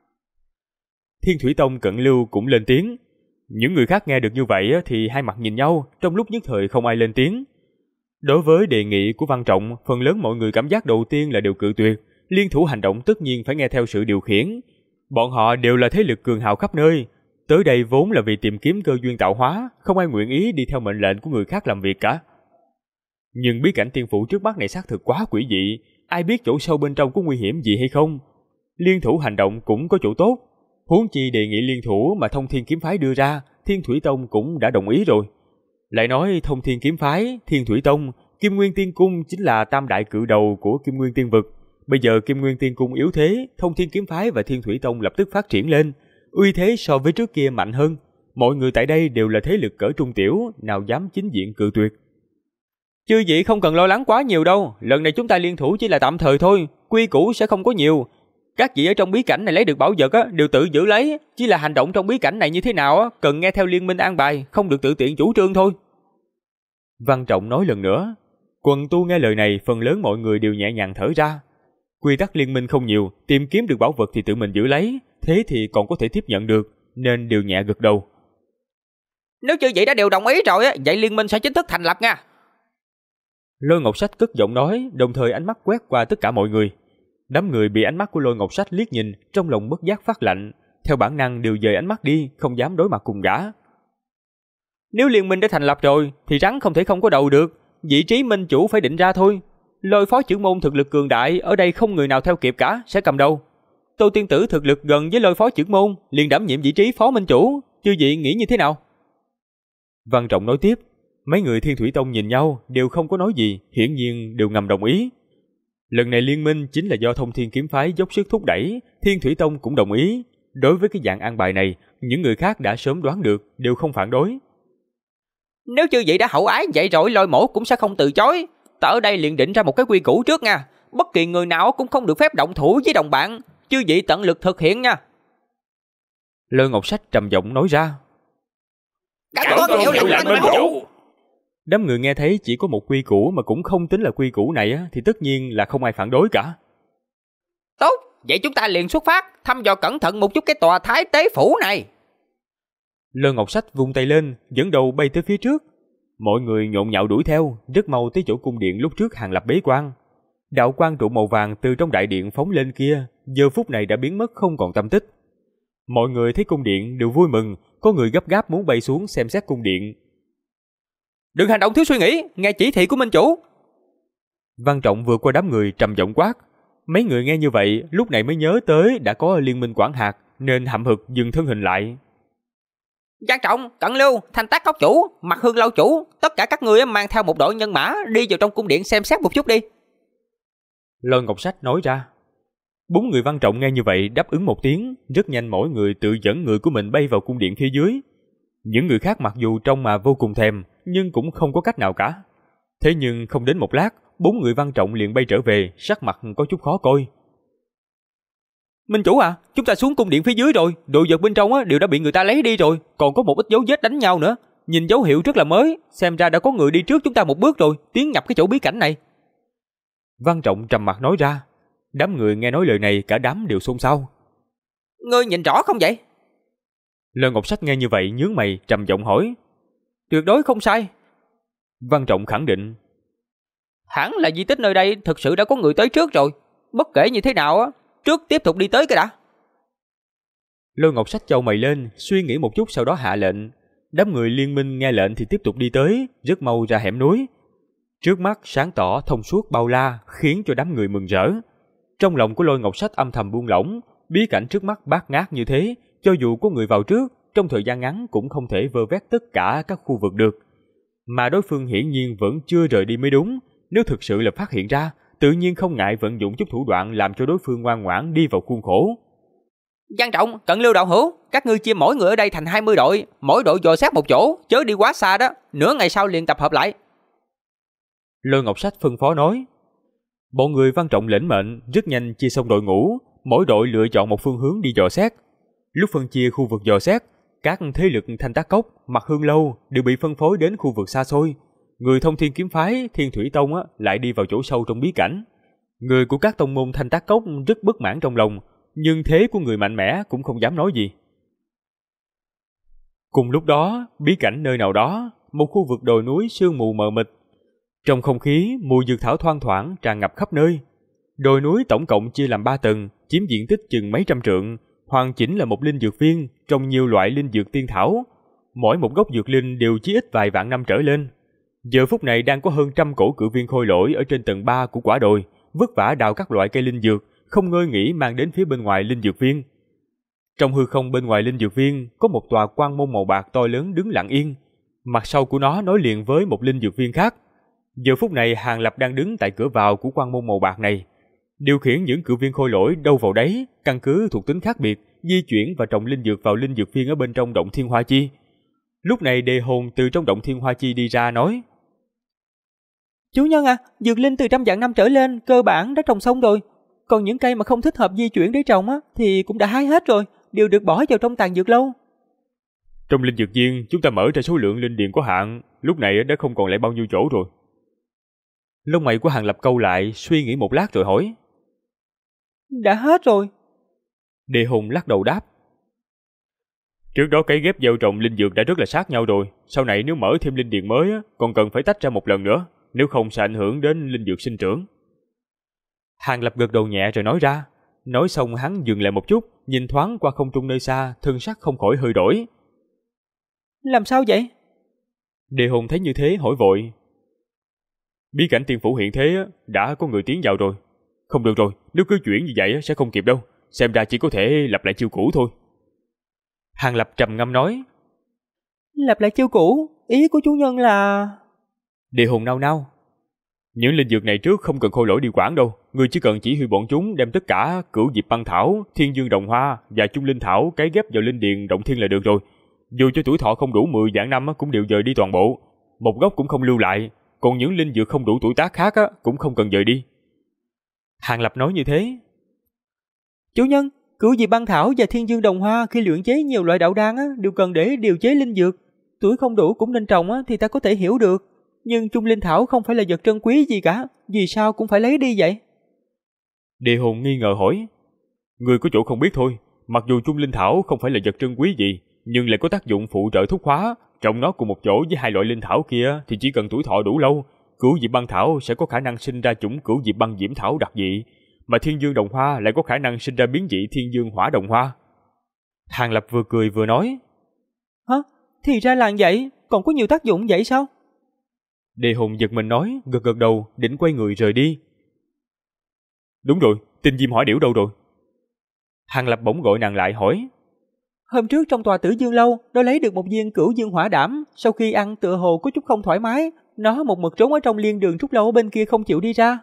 Thiên Thủy Tông Cận Lưu cũng lên tiếng. Những người khác nghe được như vậy á, thì hai mặt nhìn nhau, trong lúc nhất thời không ai lên tiếng. Đối với đề nghị của Văn Trọng, phần lớn mọi người cảm giác đầu tiên là đều cự tuyệt. Liên thủ hành động tất nhiên phải nghe theo sự điều khiển. Bọn họ đều là thế lực cường hào khắp nơi, tới đây vốn là vì tìm kiếm cơ duyên tạo hóa, không ai nguyện ý đi theo mệnh lệnh của người khác làm việc cả. Nhưng bí cảnh tiên phủ trước mắt này xác thực quá quỷ dị, ai biết chỗ sâu bên trong có nguy hiểm gì hay không. Liên thủ hành động cũng có chỗ tốt, huống chi đề nghị liên thủ mà Thông Thiên Kiếm Phái đưa ra, Thiên Thủy Tông cũng đã đồng ý rồi. Lại nói Thông Thiên Kiếm Phái, Thiên Thủy Tông, Kim Nguyên Tiên Cung chính là tam đại cự đầu của Kim Nguyên Tiên Vực. Bây giờ Kim Nguyên Tiên Cung yếu thế, Thông Thiên Kiếm Phái và Thiên Thủy Tông lập tức phát triển lên, uy thế so với trước kia mạnh hơn. Mọi người tại đây đều là thế lực cỡ trung tiểu, nào dám chính diện cự tuyệt. Chư vị không cần lo lắng quá nhiều đâu, lần này chúng ta liên thủ chỉ là tạm thời thôi, quy củ sẽ không có nhiều. Các vị ở trong bí cảnh này lấy được bảo vật á, đều tự giữ lấy, chỉ là hành động trong bí cảnh này như thế nào á, cần nghe theo liên minh an bài, không được tự tiện chủ trương thôi. Văn Trọng nói lần nữa. Quần tu nghe lời này, phần lớn mọi người đều nhẹ nhàng thở ra. Quy tắc liên minh không nhiều, tìm kiếm được bảo vật thì tự mình giữ lấy, thế thì còn có thể tiếp nhận được, nên đều nhẹ gật đầu. Nếu chư vị đã đều đồng ý rồi, vậy liên minh sẽ chính thức thành lập nha. Lôi Ngọc Sách cất giọng nói, đồng thời ánh mắt quét qua tất cả mọi người. Đám người bị ánh mắt của Lôi Ngọc Sách liếc nhìn, trong lòng bất giác phát lạnh, theo bản năng đều dời ánh mắt đi, không dám đối mặt cùng gã. Nếu liên minh đã thành lập rồi, thì rắn không thể không có đầu được, vị trí minh chủ phải định ra thôi. Lôi phó trưởng môn thực lực cường đại, ở đây không người nào theo kịp cả, sẽ cầm đầu. Tô tiên tử thực lực gần với Lôi phó trưởng môn, liền đảm nhiệm vị trí phó minh chủ, chư vị nghĩ như thế nào? Văn Trọng nói tiếp. Mấy người Thiên Thủy Tông nhìn nhau đều không có nói gì, hiển nhiên đều ngầm đồng ý. Lần này liên minh chính là do Thông Thiên Kiếm Phái dốc sức thúc đẩy, Thiên Thủy Tông cũng đồng ý. Đối với cái dạng an bài này, những người khác đã sớm đoán được, đều không phản đối. Nếu chư vị đã hậu ái vậy rồi, Lôi mỗ cũng sẽ không từ chối. Ta ở đây liền định ra một cái quy củ trước nha. Bất kỳ người nào cũng không được phép động thủ với đồng bạn, chư vị tận lực thực hiện nha. Lôi Ngọc Sách trầm giọng nói ra. Chẳng có hiểu lệnh minh chủ. Đám người nghe thấy chỉ có một quy củ mà cũng không tính là quy củ này thì tất nhiên là không ai phản đối cả. Tốt, vậy chúng ta liền xuất phát, thăm dò cẩn thận một chút cái tòa Thái Tế Phủ này. Lôi Ngọc Sách vung tay lên, dẫn đầu bay tới phía trước. Mọi người nhộn nhạo đuổi theo, rất mau tới chỗ cung điện lúc trước Hàng Lập bế quan. Đạo quang trụ màu vàng từ trong đại điện phóng lên kia, giờ phút này đã biến mất không còn tâm tích. Mọi người thấy cung điện đều vui mừng, có người gấp gáp muốn bay xuống xem xét cung điện. Đừng hành động thiếu suy nghĩ, nghe chỉ thị của minh chủ. Văn Trọng vừa qua đám người trầm giọng quát. Mấy người nghe như vậy, lúc này mới nhớ tới đã có liên minh quản hạt, nên hậm hực dừng thân hình lại. Văn Trọng, Cận Lưu, Thanh Tác Cốc chủ, Mặt Hương lâu chủ, tất cả các ngươi mang theo một đội nhân mã đi vào trong cung điện xem xét một chút đi. Lôi Ngọc Sách nói ra. 4 người Văn Trọng nghe như vậy đáp ứng một tiếng, rất nhanh mỗi người tự dẫn người của mình bay vào cung điện phía dưới. Những người khác mặc dù trông mà vô cùng thèm, nhưng cũng không có cách nào cả. Thế nhưng không đến một lát, 4 người Văn Trọng liền bay trở về, sắc mặt có chút khó coi. Minh chủ à, chúng ta xuống cung điện phía dưới rồi, đồ vật bên trong đều đã bị người ta lấy đi rồi, còn có một ít dấu vết đánh nhau nữa. Nhìn dấu hiệu rất là mới, xem ra đã có người đi trước chúng ta một bước rồi, tiến nhập cái chỗ bí cảnh này. Văn Trọng trầm mặt nói ra. Đám người nghe nói lời này cả đám đều xôn xao. Ngươi nhìn rõ không vậy? Lôi Ngọc Sách nghe như vậy nhướng mày trầm giọng hỏi. Tuyệt đối không sai. Văn Trọng khẳng định. Hẳn là di tích nơi đây thực sự đã có người tới trước rồi. Bất kể như thế nào trước tiếp tục đi tới cái đã. Lôi Ngọc Sách chau mày lên, suy nghĩ một chút sau đó hạ lệnh. Đám người liên minh nghe lệnh thì tiếp tục đi tới, rất mau ra hẻm núi. Trước mắt sáng tỏ thông suốt bao la, khiến cho đám người mừng rỡ. Trong lòng của Lôi Ngọc Sách âm thầm buông lỏng, bí cảnh trước mắt bát ngát như thế, cho dù có người vào trước, trong thời gian ngắn cũng không thể vơ vét tất cả các khu vực được. Mà đối phương hiển nhiên vẫn chưa rời đi mới đúng, nếu thực sự là phát hiện ra, tự nhiên không ngại vận dụng chút thủ đoạn làm cho đối phương ngoan ngoãn đi vào khuôn khổ. Văn Trọng, Cận Lưu đạo hữu, các ngươi chia mỗi người ở đây thành 20 đội, mỗi đội dò xét một chỗ, chớ đi quá xa đó, nửa ngày sau liền tập hợp lại. Lôi Ngọc Sách phân phó nói. Bọn người Văn Trọng lĩnh mệnh, rất nhanh chia xong đội ngũ, mỗi đội lựa chọn một phương hướng đi dò xét. Lúc phân chia khu vực dò xét, các thế lực Thanh Tác Cốc, Mặt Hương lâu đều bị phân phối đến khu vực xa xôi. Người Thông Thiên Kiếm Phái, Thiên Thủy Tông lại đi vào chỗ sâu trong bí cảnh. Người của các tông môn Thanh Tác Cốc rất bất mãn trong lòng, nhưng thế của người mạnh mẽ cũng không dám nói gì. Cùng lúc đó, bí cảnh nơi nào đó, một khu vực đồi núi sương mù mờ mịt. Trong không khí, mùi dược thảo thoang thoảng tràn ngập khắp nơi. Đồi núi tổng cộng chia làm 3 tầng, chiếm diện tích chừng mấy trăm trượng, hoàn chỉnh là một linh dược viên, trồng nhiều loại linh dược tiên thảo. Mỗi một gốc dược linh đều chí ít vài vạn năm trở lên. Giờ phút này đang có hơn 100 cổ cự viên khôi lỗi ở trên tầng 3 của quả đồi, vất vả đào các loại cây linh dược, không ngơi nghỉ mang đến phía bên ngoài linh dược viên. Trong hư không bên ngoài linh dược viên có một tòa quan môn màu bạc to lớn đứng lặng yên, mặt sau của nó nối liền với một linh dược viên khác. Giờ phút này Hàng Lập đang đứng tại cửa vào của quan môn màu bạc này, điều khiển những cự viên khôi lỗi đâu vào đấy, căn cứ thuộc tính khác biệt, di chuyển và trồng linh dược vào linh dược viên ở bên trong động Thiên Hoa Chi. Lúc này Đề Hồn từ trong động Thiên Hoa Chi đi ra nói: Chủ nhân à, dược linh từ trăm vạn năm trở lên cơ bản đã trồng xong rồi. Còn những cây mà không thích hợp di chuyển để trồng thì cũng đã hái hết rồi, đều được bỏ vào trong tàn dược lâu. Trong linh dược viên chúng ta mở ra số lượng linh điền có hạn, lúc này đã không còn lại bao nhiêu chỗ rồi. Lông mày của Hàng Lập câu lại, suy nghĩ một lát rồi hỏi: Đã hết rồi. Đề Hùng lắc đầu đáp. Trước đó cấy ghép gieo trồng linh dược đã rất là sát nhau rồi, sau này nếu mở thêm linh điền mới còn cần phải tách ra một lần nữa, nếu không sẽ ảnh hưởng đến linh dược sinh trưởng. Hàng Lập gật đầu nhẹ rồi nói ra. Nói xong hắn dừng lại một chút, nhìn thoáng qua không trung nơi xa, thân sắc không khỏi hơi đổi. Làm sao vậy? Đề Hùng thấy như thế hỏi vội. Bí cảnh tiên phủ hiện thế đã có người tiến vào rồi. Không được rồi, nếu cứ chuyển như vậy sẽ không kịp đâu, xem ra chỉ có thể lặp lại chiêu cũ thôi. Hàng Lập trầm ngâm nói. Lặp lại chiêu cũ, ý của chủ nhân là... Đề Hùng nao nao. Những linh dược này trước không cần Khôi Lỗi đi quản đâu, người chỉ cần chỉ huy bọn chúng đem tất cả Cửu Diệp Băng Thảo, Thiên Dương Đồng Hoa và Trung Linh Thảo cấy ghép vào linh điền động thiên là được rồi. Dù cho tuổi thọ không đủ 10 vạn năm cũng đều dời đi toàn bộ, một gốc cũng không lưu lại, còn những linh dược không đủ tuổi tác khác cũng không cần dời đi. Hàng Lập nói như thế. Chủ nhân, Cửu Diệp Băng Thảo và Thiên Dương Đồng Hoa khi luyện chế nhiều loại đạo đan đều cần để điều chế linh dược. Tuổi không đủ cũng nên trồng thì ta có thể hiểu được. Nhưng Trung Linh Thảo không phải là vật trân quý gì cả, vì sao cũng phải lấy đi vậy? Đề Hùng nghi ngờ hỏi. Người có chỗ không biết thôi, mặc dù Trung Linh Thảo không phải là vật trân quý gì, nhưng lại có tác dụng phụ trợ thúc hóa. Trồng nó cùng một chỗ với hai loại linh thảo kia thì chỉ cần tuổi thọ đủ lâu, Cửu Diệp Băng Thảo sẽ có khả năng sinh ra chủng Cửu Diệp Băng Diễm Thảo đặc dị, mà Thiên Dương Đồng Hoa lại có khả năng sinh ra biến dị Thiên Dương Hỏa Đồng Hoa. Hàng Lập vừa cười vừa nói. Hả? Thì ra là vậy, còn có nhiều tác dụng vậy sao? Đề Hùng giật mình nói, gật gật đầu, định quay người rời đi. Đúng rồi, Tinh Diêm Hỏa Điểu đâu rồi? Hàng Lập bỗng gọi nàng lại hỏi. Hôm trước trong tòa Tử Dương Lâu, nó lấy được một viên Cửu Dương Hỏa Đảm, sau khi ăn tựa hồ có chút không thoải mái, nó một mực trốn ở trong liên đường trúc lâu bên kia không chịu đi ra.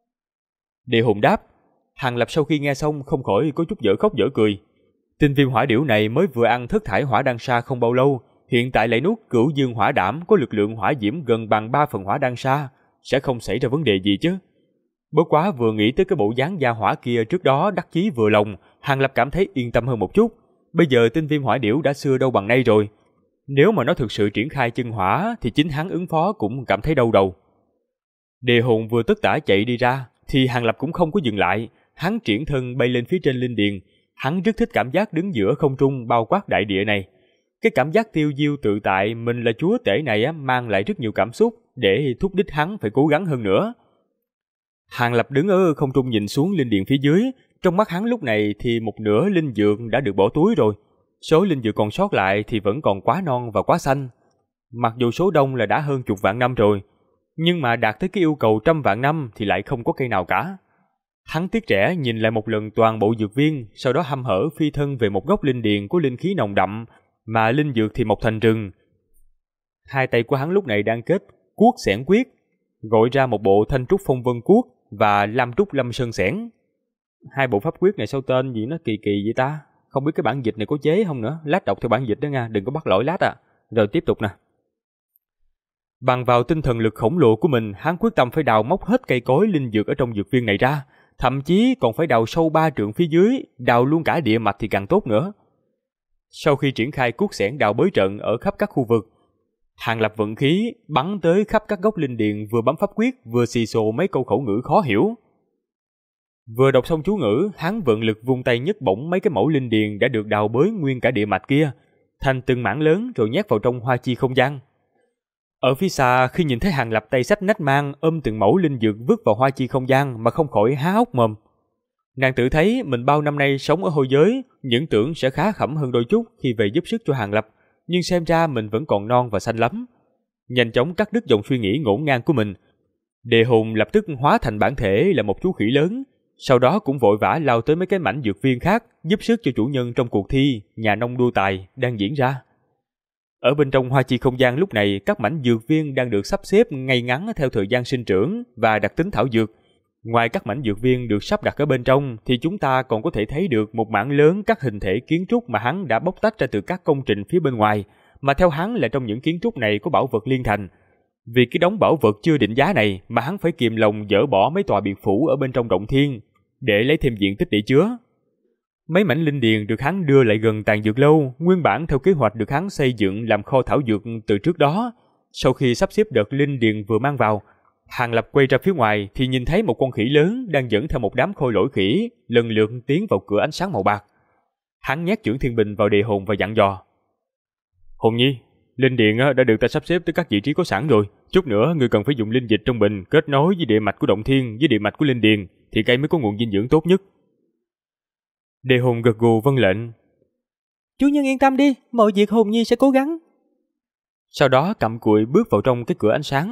Đề Hùng đáp. Hàng Lập sau khi nghe xong không khỏi có chút dở khóc dở cười. Tinh Viêm Hỏa Điểu này mới vừa ăn thất thải hỏa đan sa không bao lâu, hiện tại lại nuốt Cửu Dương Hỏa Đảm có lực lượng hỏa diễm gần bằng 3 phần hỏa đan sa, sẽ không xảy ra vấn đề gì chứ. Bất quá vừa nghĩ tới cái bộ dáng gia hỏa kia trước đó đắc chí vừa lòng, Hàng Lập cảm thấy yên tâm hơn một chút. Bây giờ Tinh Viêm Hỏa Điểu đã xưa đâu bằng nay rồi, nếu mà nó thực sự triển khai chân hỏa thì chính hắn ứng phó cũng cảm thấy đau đầu. Đề Hùng vừa tất tả chạy đi ra thì Hàng Lập cũng không có dừng lại, hắn triển thân bay lên phía trên linh điền. Hắn rất thích cảm giác đứng giữa không trung bao quát đại địa này. Cái cảm giác tiêu diêu tự tại mình là chúa tể này mang lại rất nhiều cảm xúc để thúc đích hắn phải cố gắng hơn nữa. Hàng Lập đứng ở không trung nhìn xuống linh điền phía dưới, trong mắt hắn lúc này thì một nửa linh dược đã được bỏ túi rồi. Số linh dược còn sót lại thì vẫn còn quá non và quá xanh. Mặc dù số đông là đã hơn chục vạn năm rồi, nhưng mà đạt tới cái yêu cầu 100 vạn năm thì lại không có cây nào cả. Hắn tiếc rẻ nhìn lại một lần toàn bộ dược viên, sau đó hăm hở phi thân về một góc linh điền có linh khí nồng đậm, mà linh dược thì mọc thành rừng. Hai tay của hắn lúc này đang kết cuốc xẻn quyết, gọi ra một bộ thanh trúc phong vân cuốc và lam trúc lâm sơn xẻn. Hai bộ pháp quyết này sao tên gì nó kỳ kỳ vậy ta? Không biết cái bản dịch này có chế không nữa. Lát đọc theo bản dịch đó nha, đừng có bắt lỗi lát à. Rồi tiếp tục nè. Bằng vào tinh thần lực khổng lồ của mình, hắn quyết tâm phải đào móc hết cây cối linh dược ở trong dược viên này ra, thậm chí còn phải đào sâu 3 trượng phía dưới, đào luôn cả địa mạch thì càng tốt nữa. Sau khi triển khai cuốc xẻn đào bới trận ở khắp các khu vực, Hàng Lập vận khí bắn tới khắp các góc linh điền, vừa bấm pháp quyết vừa xì xồ mấy câu khẩu ngữ khó hiểu. Vừa đọc xong chú ngữ, hắn vận lực vung tay nhấc bổng mấy cái mẫu linh điền đã được đào bới nguyên cả địa mạch kia thành từng mảng lớn rồi nhét vào trong hoa chi không gian. Ở phía xa, khi nhìn thấy Hàng Lập tay xách nách mang ôm từng mẫu linh dược vứt vào hoa chi không gian mà không khỏi há hốc mồm. Nàng tự thấy mình bao năm nay sống ở hôi giới, những tưởng sẽ khá khẩm hơn đôi chút khi về giúp sức cho Hàng Lập, nhưng xem ra mình vẫn còn non và xanh lắm. Nhanh chóng cắt đứt dòng suy nghĩ ngổn ngang của mình, Đề Hùng lập tức hóa thành bản thể là một chú khỉ lớn, sau đó cũng vội vã lao tới mấy cái mảnh dược viên khác giúp sức cho chủ nhân trong cuộc thi nhà nông đua tài đang diễn ra. Ở bên trong hoa chi không gian lúc này, các mảnh dược viên đang được sắp xếp ngay ngắn theo thời gian sinh trưởng và đặc tính thảo dược. Ngoài các mảnh dược viên được sắp đặt ở bên trong thì chúng ta còn có thể thấy được một mảng lớn các hình thể kiến trúc mà hắn đã bóc tách ra từ các công trình phía bên ngoài, mà theo hắn là trong những kiến trúc này có bảo vật liên thành. Vì cái đống bảo vật chưa định giá này mà hắn phải kìm lòng dỡ bỏ mấy tòa biệt phủ ở bên trong động thiên để lấy thêm diện tích để chứa. Mấy mảnh linh điền được hắn đưa lại gần tàn dược lâu, nguyên bản theo kế hoạch được hắn xây dựng làm kho thảo dược từ trước đó. Sau khi sắp xếp đợt linh điền vừa mang vào, Hàng Lập quay ra phía ngoài thì nhìn thấy một con khỉ lớn đang dẫn theo một đám khôi lỗi khỉ lần lượt tiến vào cửa ánh sáng màu bạc. Hắn nhét chưởng thiên bình vào đề hồn và dặn dò: Hồn Nhi, linh điện đã được ta sắp xếp tới các vị trí có sẵn rồi. Chút nữa ngươi cần phải dùng linh dịch trong bình kết nối với địa mạch của động thiên với địa mạch của linh điền, thì cây mới có nguồn dinh dưỡng tốt nhất. Đề hồn gật gù vâng lệnh. Chủ nhân yên tâm đi, mọi việc Hồn Nhi sẽ cố gắng. Sau đó cặm cụi bước vào trong cái cửa ánh sáng.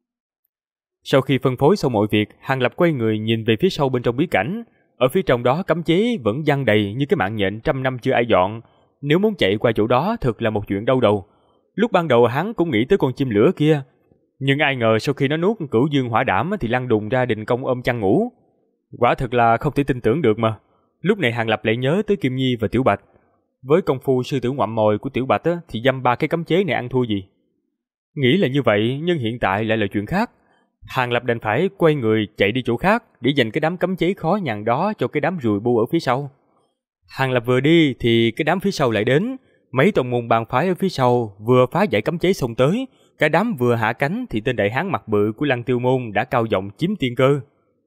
Sau khi phân phối xong mọi việc, Hàng Lập quay người nhìn về phía sau bên trong bí cảnh. Ở phía trong đó cấm chế vẫn giăng đầy như cái mạng nhện trăm năm chưa ai dọn. Nếu muốn chạy qua chỗ đó thật là một chuyện đau đầu. Lúc ban đầu hắn cũng nghĩ tới con chim lửa kia, nhưng ai ngờ sau khi nó nuốt cửu dương hỏa đảm thì lăn đùng ra đình công ôm chăn ngủ. Quả thật là không thể tin tưởng được mà. Lúc này Hàng Lập lại nhớ tới Kim Nhi và Tiểu Bạch. Với công phu sư tử ngoạm mồi của Tiểu Bạch thì dăm ba cái cấm chế này ăn thua gì. Nghĩ là như vậy, nhưng hiện tại lại là chuyện khác. Hàng Lập đành phải quay người chạy đi chỗ khác để dành cái đám cấm chế khó nhằn đó cho cái đám ruồi bu ở phía sau. Hàng Lập vừa đi thì cái đám phía sau lại đến. Mấy tông môn bang phái ở phía sau vừa phá giải cấm chế xông tới. Cả đám vừa hạ cánh thì tên đại hán mặt bự của Lăng Tiêu môn đã cao giọng chiếm tiên cơ.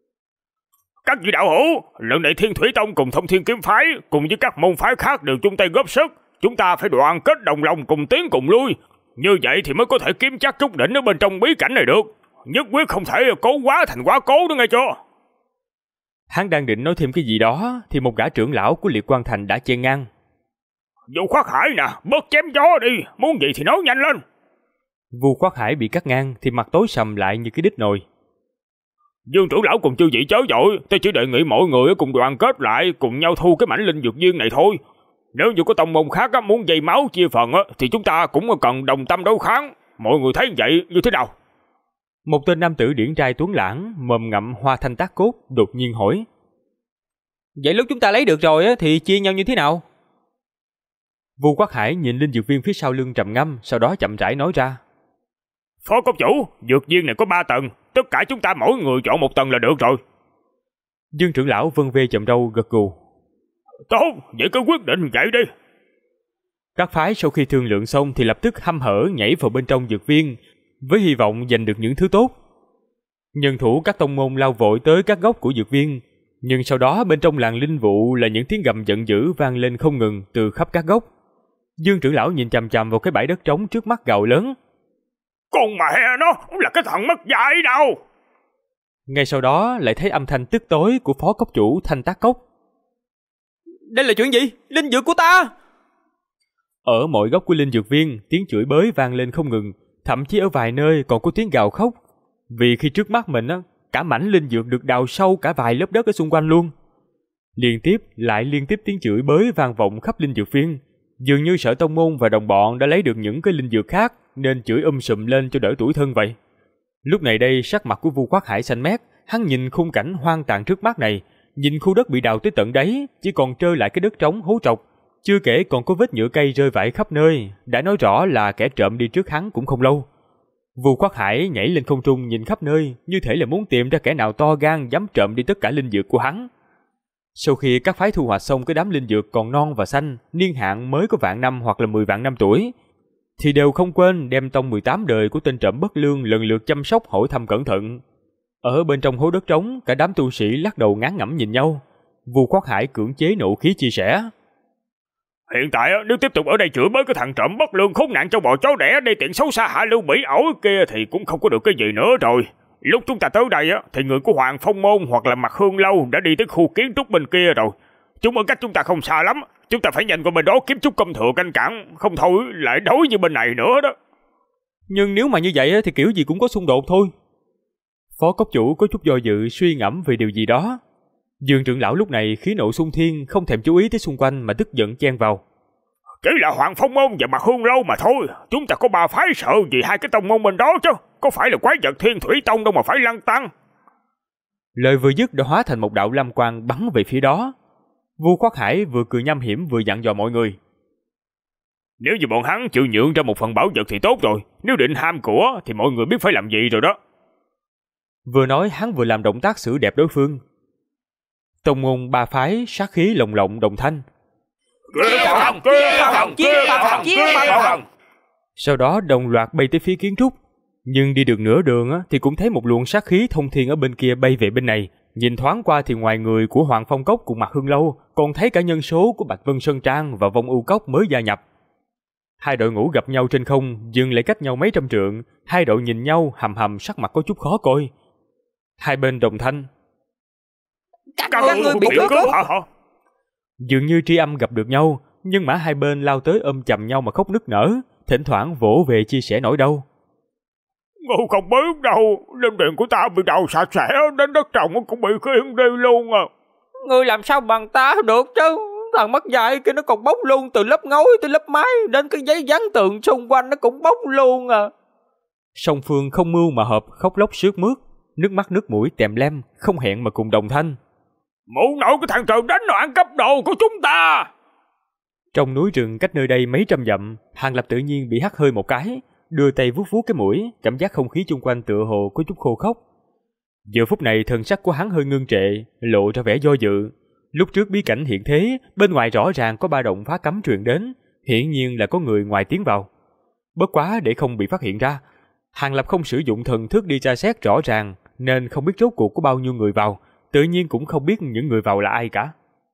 Các vị đạo hữu, lần này Thiên Thủy Tông cùng Thông Thiên Kiếm phái cùng với các môn phái khác đều chung tay góp sức. Chúng ta phải đoàn kết đồng lòng cùng tiến cùng lui. Như vậy thì mới có thể kiếm chắc trúc đỉnh ở bên trong bí cảnh này được. Nhất quyết không thể cố quá thành quá cố nữa nghe chưa? Hắn đang định nói thêm cái gì đó thì một gã trưởng lão của Liệt Quang Thành đã chen ngang. Vu Khoát Hải nè, bớt chém gió đi, muốn gì thì nói nhanh lên. Vu Khoát Hải bị cắt ngang thì mặt tối sầm lại như cái đít nồi. Dương trưởng lão cùng chư vị chớ vội, tôi chỉ đề nghị mọi người cùng đoàn kết lại, cùng nhau thu cái mảnh linh dược viên này thôi. Nếu như có tông môn khác muốn dây máu chia phần thì chúng ta cũng cần đồng tâm đối kháng. Mọi người thấy vậy như thế nào? Một tên nam tử điển trai tuấn lãng, mồm ngậm hoa thanh tác cốt, đột nhiên hỏi. Vậy lúc chúng ta lấy được rồi thì chia nhau như thế nào? Vu Quát Hải nhìn linh dược viên phía sau lưng trầm ngâm, sau đó chậm rãi nói ra. Phó cốc chủ, dược viên này có 3 tầng, tất cả chúng ta mỗi người chọn 1 tầng là được rồi. Dương trưởng lão vân vê chậm râu gật gù. Tốt, vậy cứ quyết định vậy đi. Các phái sau khi thương lượng xong thì lập tức hăm hở nhảy vào bên trong dược viên, với hy vọng giành được những thứ tốt. Nhân thủ các tông môn lao vội tới các góc của dược viên, nhưng sau đó bên trong làng linh vụ là những tiếng gầm giận dữ vang lên không ngừng từ khắp các góc. Dương trưởng lão nhìn chằm chằm vào cái bãi đất trống trước mắt gào lớn. Con mẹ nó, là cái thằng mất dạy đâu. Ngay sau đó lại thấy âm thanh tức tối của phó cốc chủ Thanh Tác Cốc. Đây là chuyện gì? Linh dược của ta! Ở mọi góc của linh dược viên, tiếng chửi bới vang lên không ngừng, thậm chí ở vài nơi còn có tiếng gào khóc. Vì khi trước mắt mình cả mảnh linh dược được đào sâu cả vài lớp đất ở xung quanh luôn. Liên tiếp tiếng chửi bới vang vọng khắp linh dược viên. Dường như Sở Tông Môn và đồng bọn đã lấy được những cái linh dược khác nên chửi sùm lên cho đỡ tủi thân vậy. Lúc này đây sắc mặt của Vu Quát Hải xanh mét, hắn nhìn khung cảnh hoang tàn trước mắt này, nhìn khu đất bị đào tới tận đáy, chỉ còn trơ lại cái đất trống hố trọc, chưa kể còn có vết nhựa cây rơi vãi khắp nơi, đã nói rõ là kẻ trộm đi trước hắn cũng không lâu. Vu Quát Hải nhảy lên không trung nhìn khắp nơi, như thể là muốn tìm ra kẻ nào to gan dám trộm đi tất cả linh dược của hắn. Sau khi các phái thu hoạch xong cái đám linh dược còn non và xanh, niên hạn mới có vạn năm hoặc là 10 vạn năm tuổi, thì đều không quên đem tông 18 đời của tên trộm bất lương lần lượt chăm sóc hỏi thăm cẩn thận. Ở bên trong hố đất trống, cả đám tu sĩ lắc đầu ngán ngẩm nhìn nhau. Vu Quát Hải cưỡng chế nộ khí chia sẻ. Hiện tại nếu tiếp tục ở đây chửi bới cái thằng trộm bất lương khốn nạn cho bò chó đẻ đây tiện xấu xa hạ lưu bỉ ẩu kia thì cũng không có được cái gì nữa rồi. Lúc chúng ta tới đây thì người của Hoàng Phong Môn hoặc là Mặt Hương Lâu đã đi tới khu kiến trúc bên kia rồi. Chúng ở cách chúng ta không xa lắm, chúng ta phải nhanh qua bên đó kiếm chút công thừa canh cản, không thôi lại đối như bên này nữa đó. Nhưng nếu mà như vậy thì kiểu gì cũng có xung đột thôi. Phó cốc chủ có chút do dự suy ngẫm về điều gì đó. Dương trưởng lão lúc này khí nộ xung thiên, không thèm chú ý tới xung quanh mà tức giận chen vào. Chỉ là Hoàng Phong Môn và Mặt Hương Lâu mà thôi, chúng ta có 3 phái sợ gì 2 cái tông môn bên đó chứ, có phải là quái vật Thiên Thủy Tông đâu mà phải lăng tăng. Lời vừa dứt đã hóa thành một đạo lam quang bắn về phía đó. Vu Quát Hải vừa cười nham hiểm vừa dặn dò mọi người. Nếu như bọn hắn chịu nhượng ra một phần bảo vật thì tốt rồi, nếu định ham của thì mọi người biết phải làm gì rồi đó. Vừa nói hắn vừa làm động tác xử đẹp đối phương. Tông môn 3 phái sát khí lồng lộng đồng thanh. Sau đó đồng loạt bay tới phía kiến trúc. Nhưng đi được nửa đường thì cũng thấy một luồng sát khí thông thiên ở bên kia bay về bên này. Nhìn thoáng qua thì ngoài người của Hoàng Phong Cốc cùng Mạc Hương Lâu, còn thấy cả nhân số của Bạch Vân Sơn Trang và Vong U Cốc mới gia nhập. Hai đội ngũ gặp nhau trên không, dừng lại cách nhau mấy trăm trượng. Hai đội nhìn nhau, hầm hầm, sắc mặt có chút khó coi. Hai bên đồng thanh: Các ngươi bị cướp hả? Dường như tri âm gặp được nhau, nhưng mã hai bên lao tới ôm chầm nhau mà khóc nức nở, thỉnh thoảng vỗ về chia sẻ nỗi đau. Ngu không biết đâu, linh điện của ta bị đào sạch sẽ, đến đất trồng cũng bị khiên đi luôn à. Ngươi làm sao bằng ta được chứ? Thằng mất dạy kia nó còn bốc luôn, từ lớp ngói tới lớp mái, đến cái giấy dán tường xung quanh nó cũng bốc luôn à. Song phương không mưu mà hợp, khóc lóc sướt mướt, nước mắt nước mũi tèm lem, không hẹn mà cùng đồng thanh: Mụ nội cái thằng trời đánh nó ăn cắp đồ của chúng ta. Trong núi rừng cách nơi đây mấy trăm dặm, Hàng Lập tự nhiên bị hắt hơi một cái, đưa tay vuốt vuốt cái mũi, cảm giác không khí chung quanh tựa hồ có chút khô khốc. Giờ phút này thần sắc của hắn hơi ngưng trệ, lộ ra vẻ do dự. Lúc trước bí cảnh hiện thế, bên ngoài rõ ràng có ba động phá cấm truyền đến, hiển nhiên là có người ngoài tiến vào. Bất quá để không bị phát hiện ra, Hàng Lập không sử dụng thần thức đi tra xét rõ ràng, nên không biết rốt cuộc có bao nhiêu người vào, tự nhiên cũng không biết những người vào là ai cả.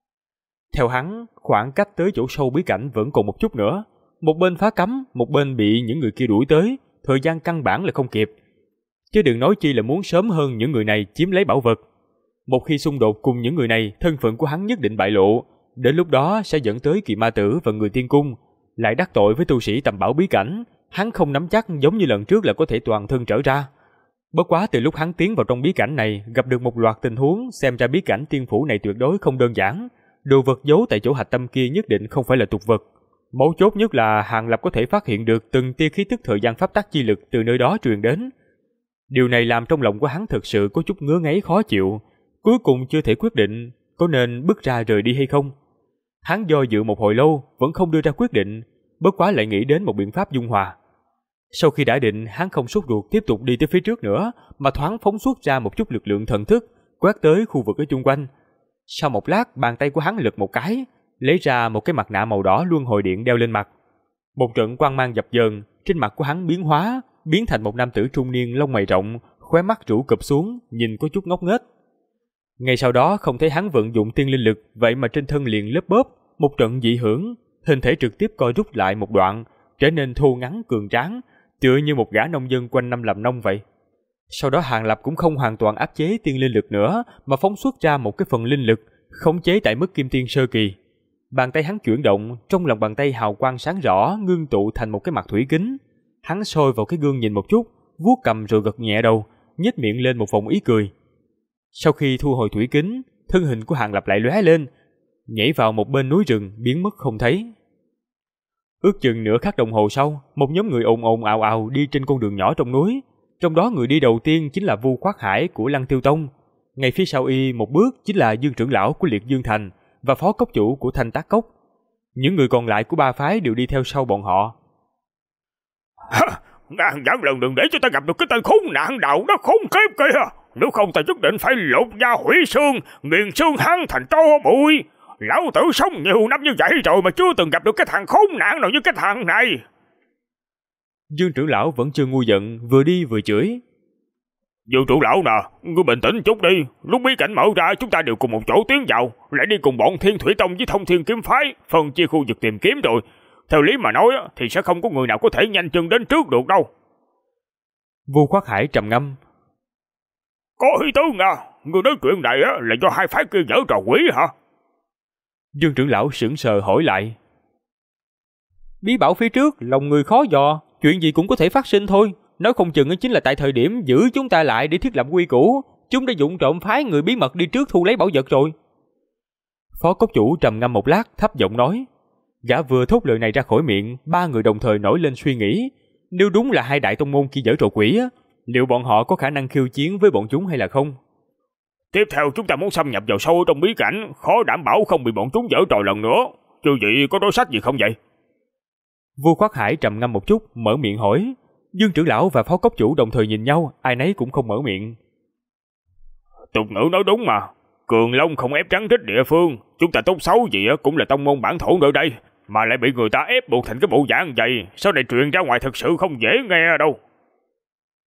Theo hắn, khoảng cách tới chỗ sâu bí cảnh vẫn còn một chút nữa. Một bên phá cấm, một bên bị những người kia đuổi tới, thời gian căn bản là không kịp. Chứ đừng nói chi là muốn sớm hơn những người này chiếm lấy bảo vật. Một khi xung đột cùng những người này, thân phận của hắn nhất định bại lộ, đến lúc đó sẽ dẫn tới Kỳ Ma Tử và người tiên cung, lại đắc tội với tu sĩ tầm bảo bí cảnh, hắn không nắm chắc giống như lần trước là có thể toàn thân trở ra. Bất quá từ lúc hắn tiến vào trong bí cảnh này, gặp được một loạt tình huống, xem ra bí cảnh tiên phủ này tuyệt đối không đơn giản. Đồ vật giấu tại chỗ hạch tâm kia nhất định không phải là tục vật. Mấu chốt nhất là Hàng Lập có thể phát hiện được từng tia khí tức thời gian pháp tắc chi lực từ nơi đó truyền đến. Điều này làm trong lòng của hắn thực sự có chút ngứa ngáy khó chịu, cuối cùng chưa thể quyết định có nên bước ra rời đi hay không. Hắn do dự một hồi lâu vẫn không đưa ra quyết định, bất quá lại nghĩ đến một biện pháp dung hòa. Sau khi đã định, hắn không sốt ruột tiếp tục đi tới phía trước nữa, mà thoáng phóng xuất ra một chút lực lượng thần thức, quét tới khu vực ở chung quanh. Sau một lát, bàn tay của hắn lật một cái, lấy ra một cái mặt nạ màu đỏ luân hồi điện đeo lên mặt. Một trận quang mang dập dờn, trên mặt của hắn biến hóa, biến thành một nam tử trung niên lông mày rộng, khóe mắt rũ cụp xuống, nhìn có chút ngốc nghếch. Ngay sau đó không thấy hắn vận dụng tiên linh lực, vậy mà trên thân liền lốp bốp, một trận dị hưởng, hình thể trực tiếp co rút lại một đoạn, trở nên thô ngắn cường tráng, tựa như một gã nông dân quanh năm làm nông vậy. Sau đó Hàng Lập cũng không hoàn toàn áp chế tiên linh lực nữa, mà phóng xuất ra một cái phần linh lực, khống chế tại mức kim tiên sơ kỳ. Bàn tay hắn chuyển động, trong lòng bàn tay hào quang sáng rõ, ngưng tụ thành một cái mặt thủy kính. Hắn soi vào cái gương nhìn một chút, vuốt cầm rồi gật nhẹ đầu, nhếch miệng lên một vòng ý cười. Sau khi thu hồi thủy kính, thân hình của Hàng Lập lại lóe lên, nhảy vào một bên núi rừng, biến mất không thấy. Ước chừng nửa khắc đồng hồ sau, một nhóm người ồn ồn ào ào đi trên con đường nhỏ trong núi. Trong đó người đi đầu tiên chính là Vu Khoát Hải của Lăng Tiêu Tông. Ngay phía sau y một bước chính là Dương trưởng lão của Liệt Dương Thành và phó cốc chủ của Thanh Tác Cốc. Những người còn lại của ba phái đều đi theo sau bọn họ. Ngàn vạn lần đừng để cho ta gặp được cái tên khốn nạn đạo đó khốn kiếp kia. Nếu không ta nhất định phải lột da hủy xương, nghiền xương hắn thành tro bụi. Lão tử sống nhiều năm như vậy rồi mà chưa từng gặp được cái thằng khốn nạn nào như cái thằng này. Dương trưởng lão vẫn chưa ngu giận, vừa đi vừa chửi. Dương trưởng lão nè, ngươi bình tĩnh chút đi. Lúc bí cảnh mở ra chúng ta đều cùng một chỗ tiến vào, lại đi cùng bọn Thiên Thủy Tông với Thông Thiên Kiếm Phái phân chia khu vực tìm kiếm rồi. Theo lý mà nói thì sẽ không có người nào có thể nhanh chân đến trước được đâu. Vu Khoát Hải trầm ngâm. Có ý tứ nha, ngươi nói chuyện này là do hai phái kia dở trò quỷ hả? Dương trưởng lão sững sờ hỏi lại. Bí bảo phía trước, lòng người khó dò, chuyện gì cũng có thể phát sinh thôi. Nói không chừng chính là tại thời điểm giữ chúng ta lại để thiết lập quy củ, chúng đã dụng trộm phái người bí mật đi trước thu lấy bảo vật rồi. Phó cốc chủ trầm ngâm một lát, thấp giọng nói. Gã vừa thốt lời này ra khỏi miệng, ba người đồng thời nổi lên suy nghĩ. Nếu đúng là hai đại tông môn kia dở trò quỷ, liệu bọn họ có khả năng khiêu chiến với bọn chúng hay là không? Tiếp theo chúng ta muốn xâm nhập vào sâu trong bí cảnh, khó đảm bảo không bị bọn chúng dở trò lần nữa. Chứ vậy có đối sách gì không vậy? Vu Khoát Hải trầm ngâm một chút, mở miệng hỏi. Dương trưởng lão và phó cốc chủ đồng thời nhìn nhau, ai nấy cũng không mở miệng. Tục ngữ nói đúng mà, cường long không ép trắng thích địa phương. Chúng ta tốt xấu gì cũng là tông môn bản thổ nơi đây, mà lại bị người ta ép buộc thành cái bộ dạng vậy, sau này truyền ra ngoài thật sự không dễ nghe đâu.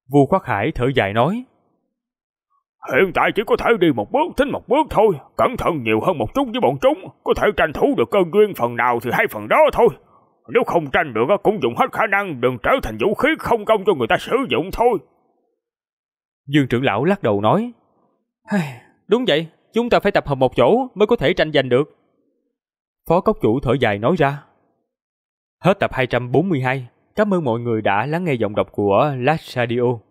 Vua Khoát Hải thở dài nói: Hiện tại chỉ có thể đi một bước tính một bước thôi, cẩn thận nhiều hơn một chút với bọn chúng, có thể tranh thủ được cơ duyên phần nào thì hay phần đó thôi. Nếu không tranh được cũng dùng hết khả năng, đừng trở thành vũ khí không công cho người ta sử dụng thôi. Dương trưởng lão lắc đầu nói: Đúng vậy, chúng ta phải tập hợp một chỗ mới có thể tranh giành được. Phó cốc chủ thở dài nói ra. Hết tập 242. Cảm ơn mọi người đã lắng nghe giọng đọc của Last Radio.